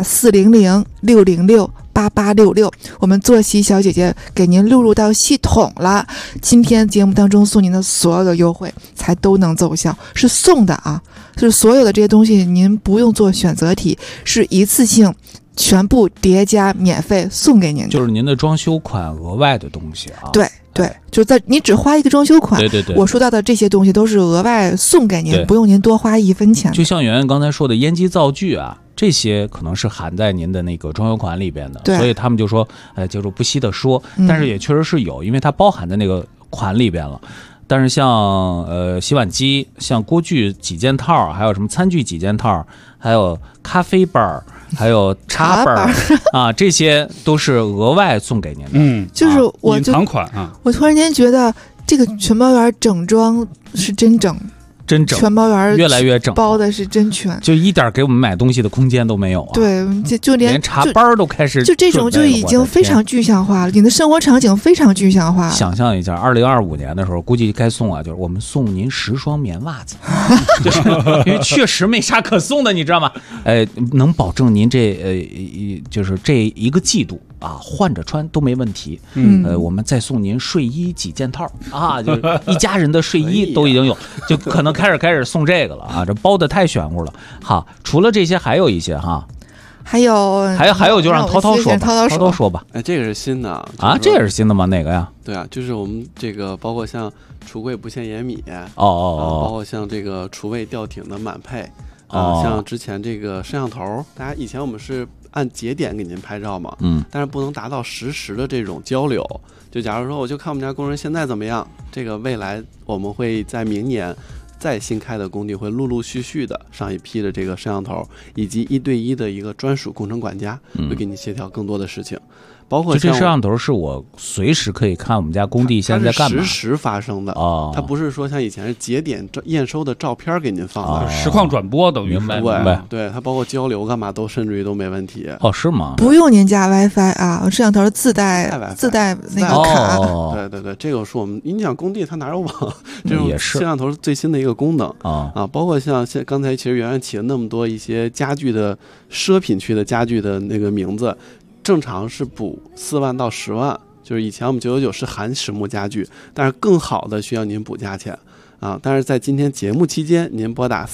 400-606-8866，我们坐席小姐姐给您录入到系统了。今天节目当中送您的所有的优惠才都能奏效，是送的啊，就是所有的这些东西您不用做选择题，是一次性全部叠加免费送给您的，
就是您的装修款额外的东西啊。
对对，就在你只花一个装修款，
对对对，
我说到的这些东西都是额外送给您，不用您多花1分钱。
就像圆圆刚才说的烟机灶具啊，这些可能是含在您的那个装修款里边的，所以他们就说，就是不惜的说，但是也确实是有，因为它包含在那个款里边了。但是像洗碗机、像锅具几件套，还有什么餐具几件套，还有咖啡包，还有茶包啊，这些都是额外送给您的。
就是我
隐藏款啊。
我突然间觉得这个全猫园整装是真整。
真整，
全猫园
越来越整，
包的是真全，
就一点给我们买东西的空间都没有啊！
对，就
连茶班都开始，
就这种就已经非常具象化了。你的生活场景非常具象化。
想象一下，2025年的时候，估计该送啊，就是我们送您10双棉袜子，就是因为确实没啥可送的，你知道吗？能保证您就是这一个季度啊，换着穿都没问题。我们再送您睡衣几件套啊，就是一家人的睡衣都已经有，就可能开始送这个了啊，这包的太玄乎了。好，除了这些还有一些哈，
还有
就让涛涛说吧，涛涛说吧。
这个是新的
啊，这也是新的吗？哪个呀？
对啊，就是我们这个包括像橱柜不限盐米
包
括像这个厨卫吊艇的满配像之前这个摄像头，大家以前我们是按节点给您拍照嘛，但是不能达到实时的这种交流。就假如说我就看我们家工人现在怎么样，这个未来我们会在明年在新开的工地会陆陆续续的上一批的这个摄像头，以及1对1的一个专属工程管家，会给你协调更多的事情。包括
就这摄像头是我随时可以看我们家工地现在在干嘛，
它是实时发生的它不是说像以前是节点验收的照片给您放的，
实况转播等于。
明白。
对，它包括交流干嘛都甚至于都没问题。
是吗？
不用您加 WiFi 啊，摄像头自带那个卡。
对，这个是我们你讲工地它哪有网，这种摄像头最新的一个功能包括像刚才其实圆圆起了那么多一些家具的奢品区的家具的那个名字。正常是补4万到10万，就是以前我们999是含实木家具，但是更好的需要您补价钱但是在今天节目期间，您拨打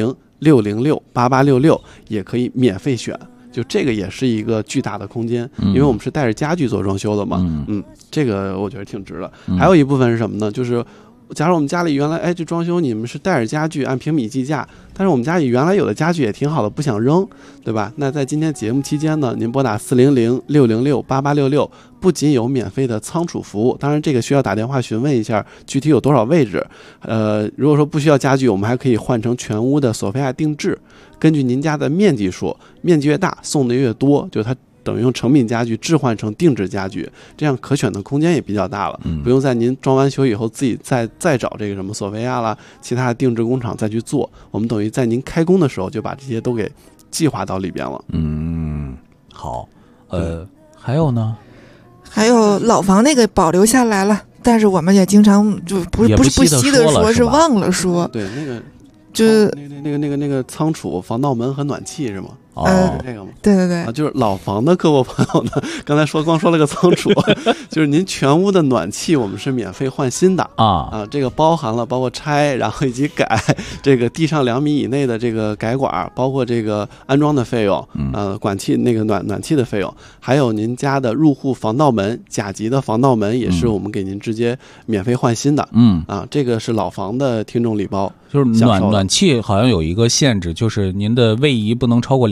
400-606-8866也可以免费选，就这个也是一个巨大的空间，因为我们是带着家具做装修的嘛，这个我觉得挺值的。还有一部分是什么呢？就是假如我们家里原来这装修你们是带着家具按平米计价，但是我们家里原来有的家具也挺好的，不想扔，对吧？那在今天节目期间呢，您拨打400-606-8866，不仅有免费的仓储服务，当然这个需要打电话询问一下具体有多少位置。如果说不需要家具，我们还可以换成全屋的索菲亚定制，根据您家的面积数，面积越大送的越多，就它等于用成品家具置换成定制家具，这样可选的空间也比较大了，不用在您装完修以后自己再找这个什么索菲亚啦，其他的定制工厂再去做，我们等于在您开工的时候就把这些都给计划到里边了。
好，还有呢？
还有老房那个保留下来了，但是我们也经常就不是不惜的说，是忘了说。
对，那个
就
那个仓储、防盗门和暖气是吗？这个吗？
对
就是老房的各位朋友呢，刚才光说了个仓储，就是您全屋的暖气我们是免费换新的这个包含了包括拆，然后以及改这个地上2米以内的这个改管，包括这个安装的费用，管气那个暖气的费用，还有您家的入户防盗门，甲级的防盗门也是我们给您直接免费换新的。这个是老房的听众礼包。
就是暖气好像有一个限制，就是您的位移不能超过2米。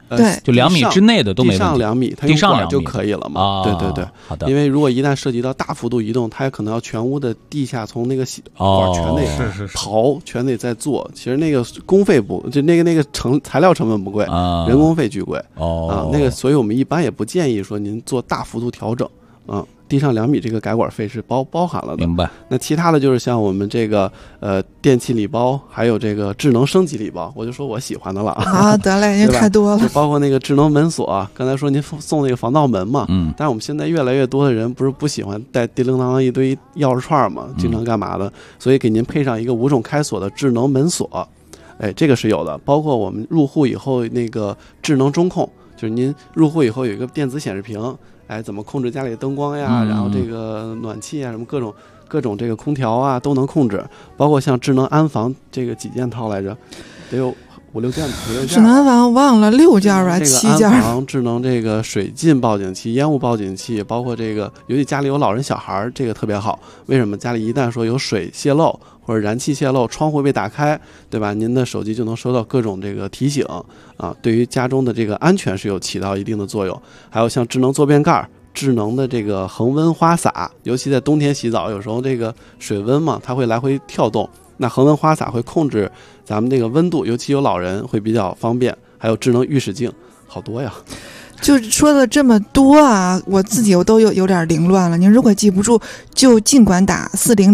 对，
就2米之内的都没问题，
地上2米，它用管就可以了嘛。对对对，
好的。
因为如果一旦涉及到大幅度移动，它可能要全屋的地下从那个管全得刨，全得再做。其实那个工费不，就那个材料成本不贵，人工费巨贵那个，所以我们一般也不建议说您做大幅度调整。地上2米这个改管费是包含了的。
明白。
那其他的就是像我们这个电器礼包，还有这个智能升级礼包，我就说我喜欢的了
啊。得嘞，因为太多了。
就包括那个智能门锁，刚才说您送那个防盗门嘛，但是我们现在越来越多的人不是不喜欢带叮铃当当一堆钥匙串嘛，经常干嘛的，所以给您配上一个5种开锁的智能门锁，这个是有的。包括我们入户以后那个智能中控，就是您入户以后有一个电子显示屏。怎么控制家里的灯光呀，然后这个暖气啊，什么各种这个空调啊都能控制，包括像智能安防这个几件套来着，得有5-6件。
智能安防忘了6件吧，7件。
安防智能这个水浸报警器、烟雾报警器，包括这个，尤其家里有老人小孩，这个特别好。为什么？家里一旦说有水泄漏或者燃气泄漏，窗户被打开，对吧？您的手机就能收到各种这个提醒啊，对于家中的这个安全是有起到一定的作用。还有像智能坐便盖、智能的这个恒温花洒，尤其在冬天洗澡，有时候这个水温嘛，它会来回跳动，那恒温花洒会控制咱们这个温度，尤其有老人会比较方便。还有智能浴室镜，好多呀。
就说了这么多啊，我自己都有点凌乱了。您如果记不住，就尽管打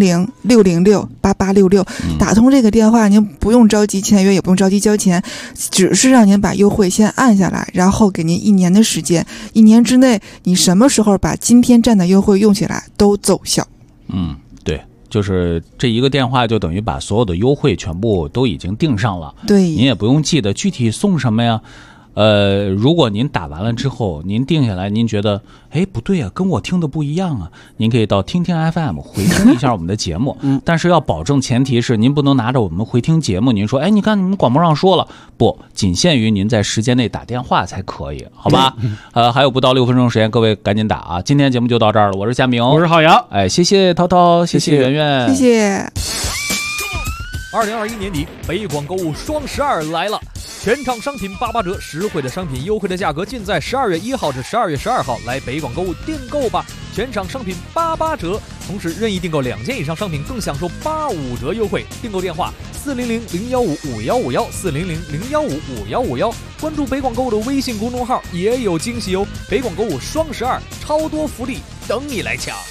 400-606-8866，打通这个电话，您不用着急签约，也不用着急交钱，只是让您把优惠先按下来，然后给您1年的时间，1年之内你什么时候把今天占的优惠用起来都奏效。
对，就是这一个电话就等于把所有的优惠全部都已经定上了。
对，
您也不用记得具体送什么呀。如果您打完了之后，您定下来，您觉得，不对啊，跟我听的不一样啊，您可以到听听 FM 回听一下我们的节目。但是要保证前提是您不能拿着我们回听节目，您说，你看你们广播上说了，不，仅限于您在时间内打电话才可以，好吧？还有不到6分钟时间，各位赶紧打啊！今天节目就到这儿了，我是夏明，
我是郝阳，
谢谢涛涛，谢谢圆圆，
谢谢。
2021年底，北广购物双12来了。全场商品88折，实惠的商品，优惠的价格，尽在12月1号至12月12号来北广购物订购吧！全场商品88折，同时任意订购2件以上商品更享受85折优惠。订购电话400-015-5151，400-015-5151，关注北广购物的微信公众号也有惊喜哦！北广购物双12，超多福利等你来抢。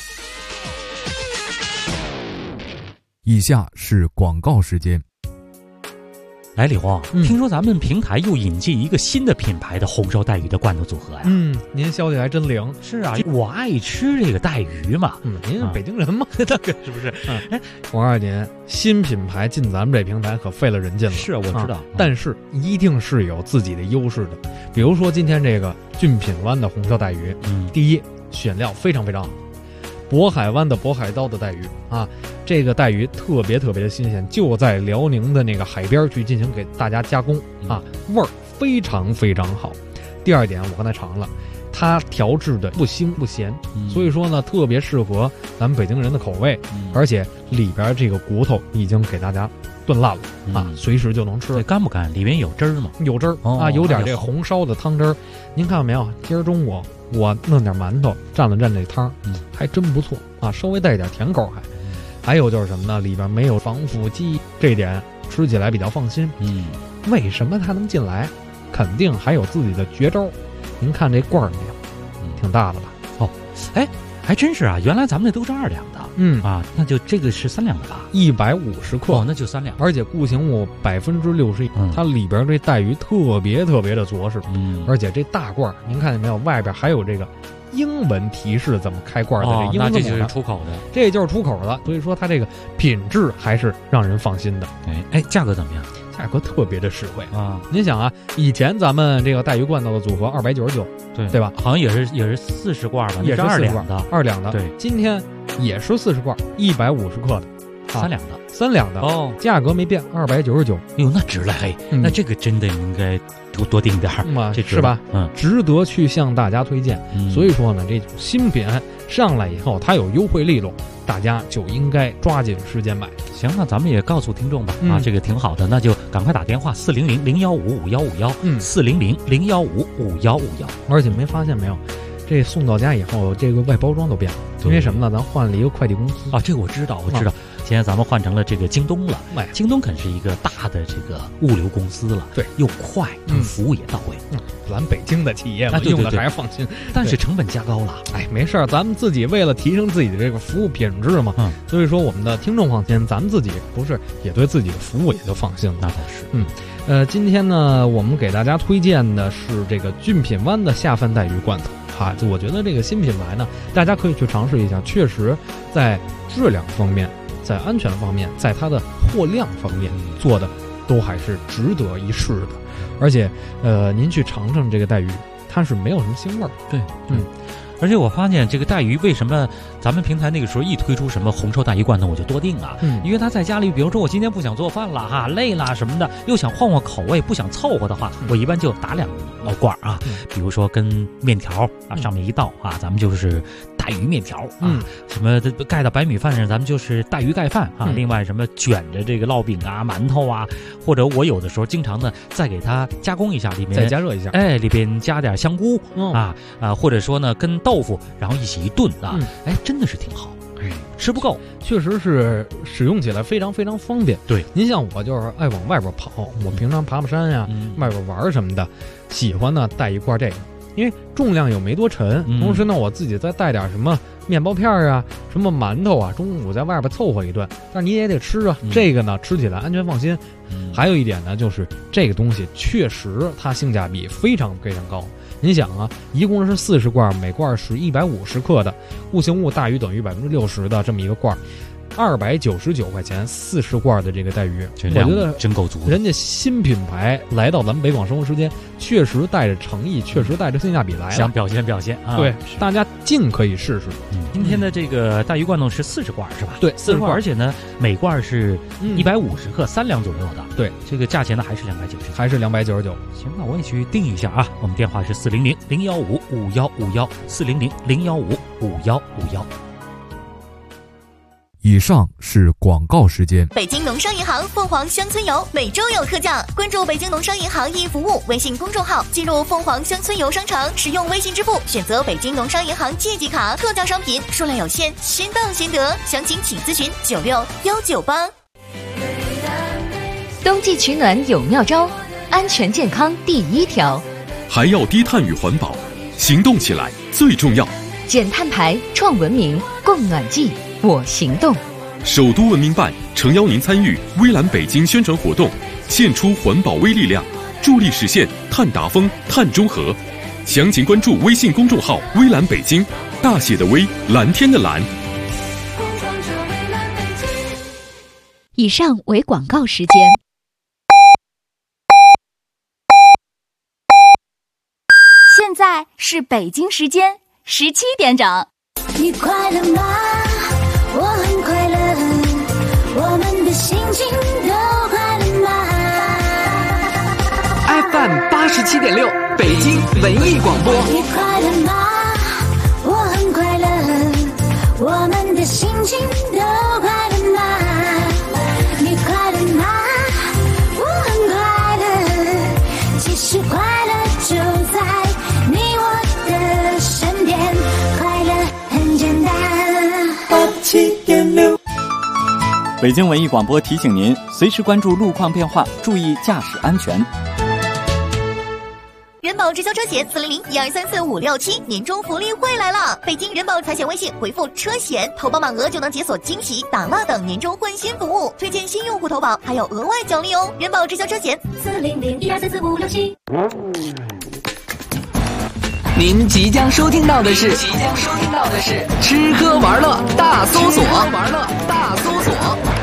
以下是广告时间。
来，李红，听说咱们平台又引进一个新的品牌的红烧带鱼的罐头组合呀？
您消息还真灵。
是啊，我爱吃这个带鱼嘛。
您是北京人嘛，那个是不是？我告诉您，新品牌进咱们这平台可费了人劲了。
是啊，我知道，
但是一定是有自己的优势的。比如说今天这个俊品湾的红烧带鱼，第一，选料非常非常好。渤海湾的渤海刀的带鱼啊，这个带鱼特别特别的新鲜，就在辽宁的那个海边去进行给大家加工啊，味儿非常非常好。第二点，我刚才尝了，它调制的不腥不咸，所以说呢，特别适合咱们北京人的口味，而且里边这个骨头已经给大家炖烂了啊，随时就能吃。
干不干？里面有汁儿吗？
有汁儿啊，有点这红烧的汤汁儿。您看到没有？今儿中午我弄点馒头蘸了蘸这汤，还真不错啊，稍微带一点甜口还有就是什么呢？里边没有防腐剂，这一点吃起来比较放心。为什么它能进来？肯定还有自己的绝招。您看这罐儿没有？挺大的吧？
还真是啊！原来咱们那都是2两的。那就这个是3两的吧
？150克。
那就3两。
而且固形物61%，它里边这带鱼特别特别的着实。而且这大罐，您看见没有？外边还有这个英文提示怎么开罐的这英文字母，
那这就是出口的，
这就是出口的。所以说它这个品质还是让人放心的。
价格怎么样？
价格特别的实惠啊！您想啊，以前咱们这个带鱼罐头的组合299，对吧？
好像也是40罐吧，
也是
2两的
，2两的。
对，
今天也是40罐，150克的
，3两的
，3两的哦，价格没变，299。
哟，那值了嘿！那这个真的应该多订点儿，这
是吧？值得去向大家推荐。所以说呢，这新品上来以后，它有优惠力度， 大家就应该抓紧时间买。
行，那咱们也告诉听众吧，这个挺好的，那就赶快打电话400-015-5151，400-015-5151。
而且没发现没有，这送到家以后，这个外包装都变了，因为什么呢？咱换了一个快递公司
啊，这个我知道。现在咱们换成了这个京东了，京东可是一个大的这个物流公司了，
对，
又快，服务也到位。
咱北京的企业嘛，用的还是放心，
但是成本加高了。
没事儿，咱们自己为了提升自己的这个服务品质嘛，所以说我们的听众放心，咱们自己不是也对自己的服务也就放心了。
那倒是，
今天呢，我们给大家推荐的是这个骏品湾的下饭带鱼罐头。就我觉得这个新品牌呢，大家可以去尝试一下，确实在质量方面，在安全方面，在它的货量方面做的都还是值得一试的。而且您去尝尝这个带鱼，它是没有什么腥味儿。
对，而且我发现这个带鱼为什么咱们平台那个时候一推出什么红烧带鱼罐头我就多订啊，因为他在家里，比如说我今天不想做饭了累了什么的，又想换换口味，不想凑合的话，我一般就打2罐啊，比如说跟面条上面一道咱们就是带鱼面条什么盖到白米饭上咱们就是带鱼盖饭另外什么卷着这个烙饼馒头或者我有的时候经常的再给它加工一下，里面
再加热一下，
里边加点香菇或者说呢跟豆腐然后一起一炖真的是挺好，吃不够，
确实是使用起来非常非常方便。
对，
您像我就是爱往外边跑，我平常爬山呀，外边玩什么的，喜欢呢带一罐这个，因为重量又没多沉，同时呢我自己再带点什么面包片什么馒头中午在外边凑合一顿，但是你也得吃这个呢吃起来安全放心。还有一点呢，就是这个东西确实它性价比非常非常高。您想一共是40罐，每罐是150克的，物性物大于等于60%的这么一个罐，299块钱40罐的这个带鱼，我觉得
真够足。
人家新品牌来到咱们北广生活时间，确实带着诚意，确实带着性价比来了，
想表现
对，大家尽可以试试。
今天的这个带鱼罐头是40罐是吧？
对
，40罐，而且呢每罐是150克，3两左右的。
对，
这个价钱呢还是299，
还是299。
行，那我也去定一下我们电话是400-015-5151，400-015-5151。
以上是广告时间。
北京农商银行凤凰乡村游每周有特价，关注北京农商银行易服务微信公众号，进入凤凰乡村游商城，使用微信支付选择北京农商银行借记卡，特价商品数量有限，先到先得，详情请咨询96198。
冬季取暖有妙招，安全健康第一条，
还要低碳与环保，行动起来最重要。
减碳排，创文明，供暖季，我行动。
首都文明办诚邀您参与微蓝北京宣传活动，献出环保微力量，助力实现碳达峰、碳中和。详情关注微信公众号微蓝北京，大写的微，蓝天的蓝。
以上为广告时间。
现在是北京时间17点整。
你快乐吗？我很快乐，我们的心情都快乐吗
？FM 87.6，北京文艺广播。
你快乐吗？我很快乐，我们的心情都快乐吗？你快乐吗？我很快乐，其实快乐就在你我的身边，快乐很简单。87.6，
北京文艺广播提醒您，随时关注路况变化，注意驾驶安全。
人保直销车险400-1234567年终福利会来了！北京人保财险微信回复车险，投保满额就能解锁惊喜、打蜡等年终换新服务，推荐新用户投保还有额外奖励哦！人保直销车险400-1234567。
您即将收听到的是吃喝玩乐大搜索。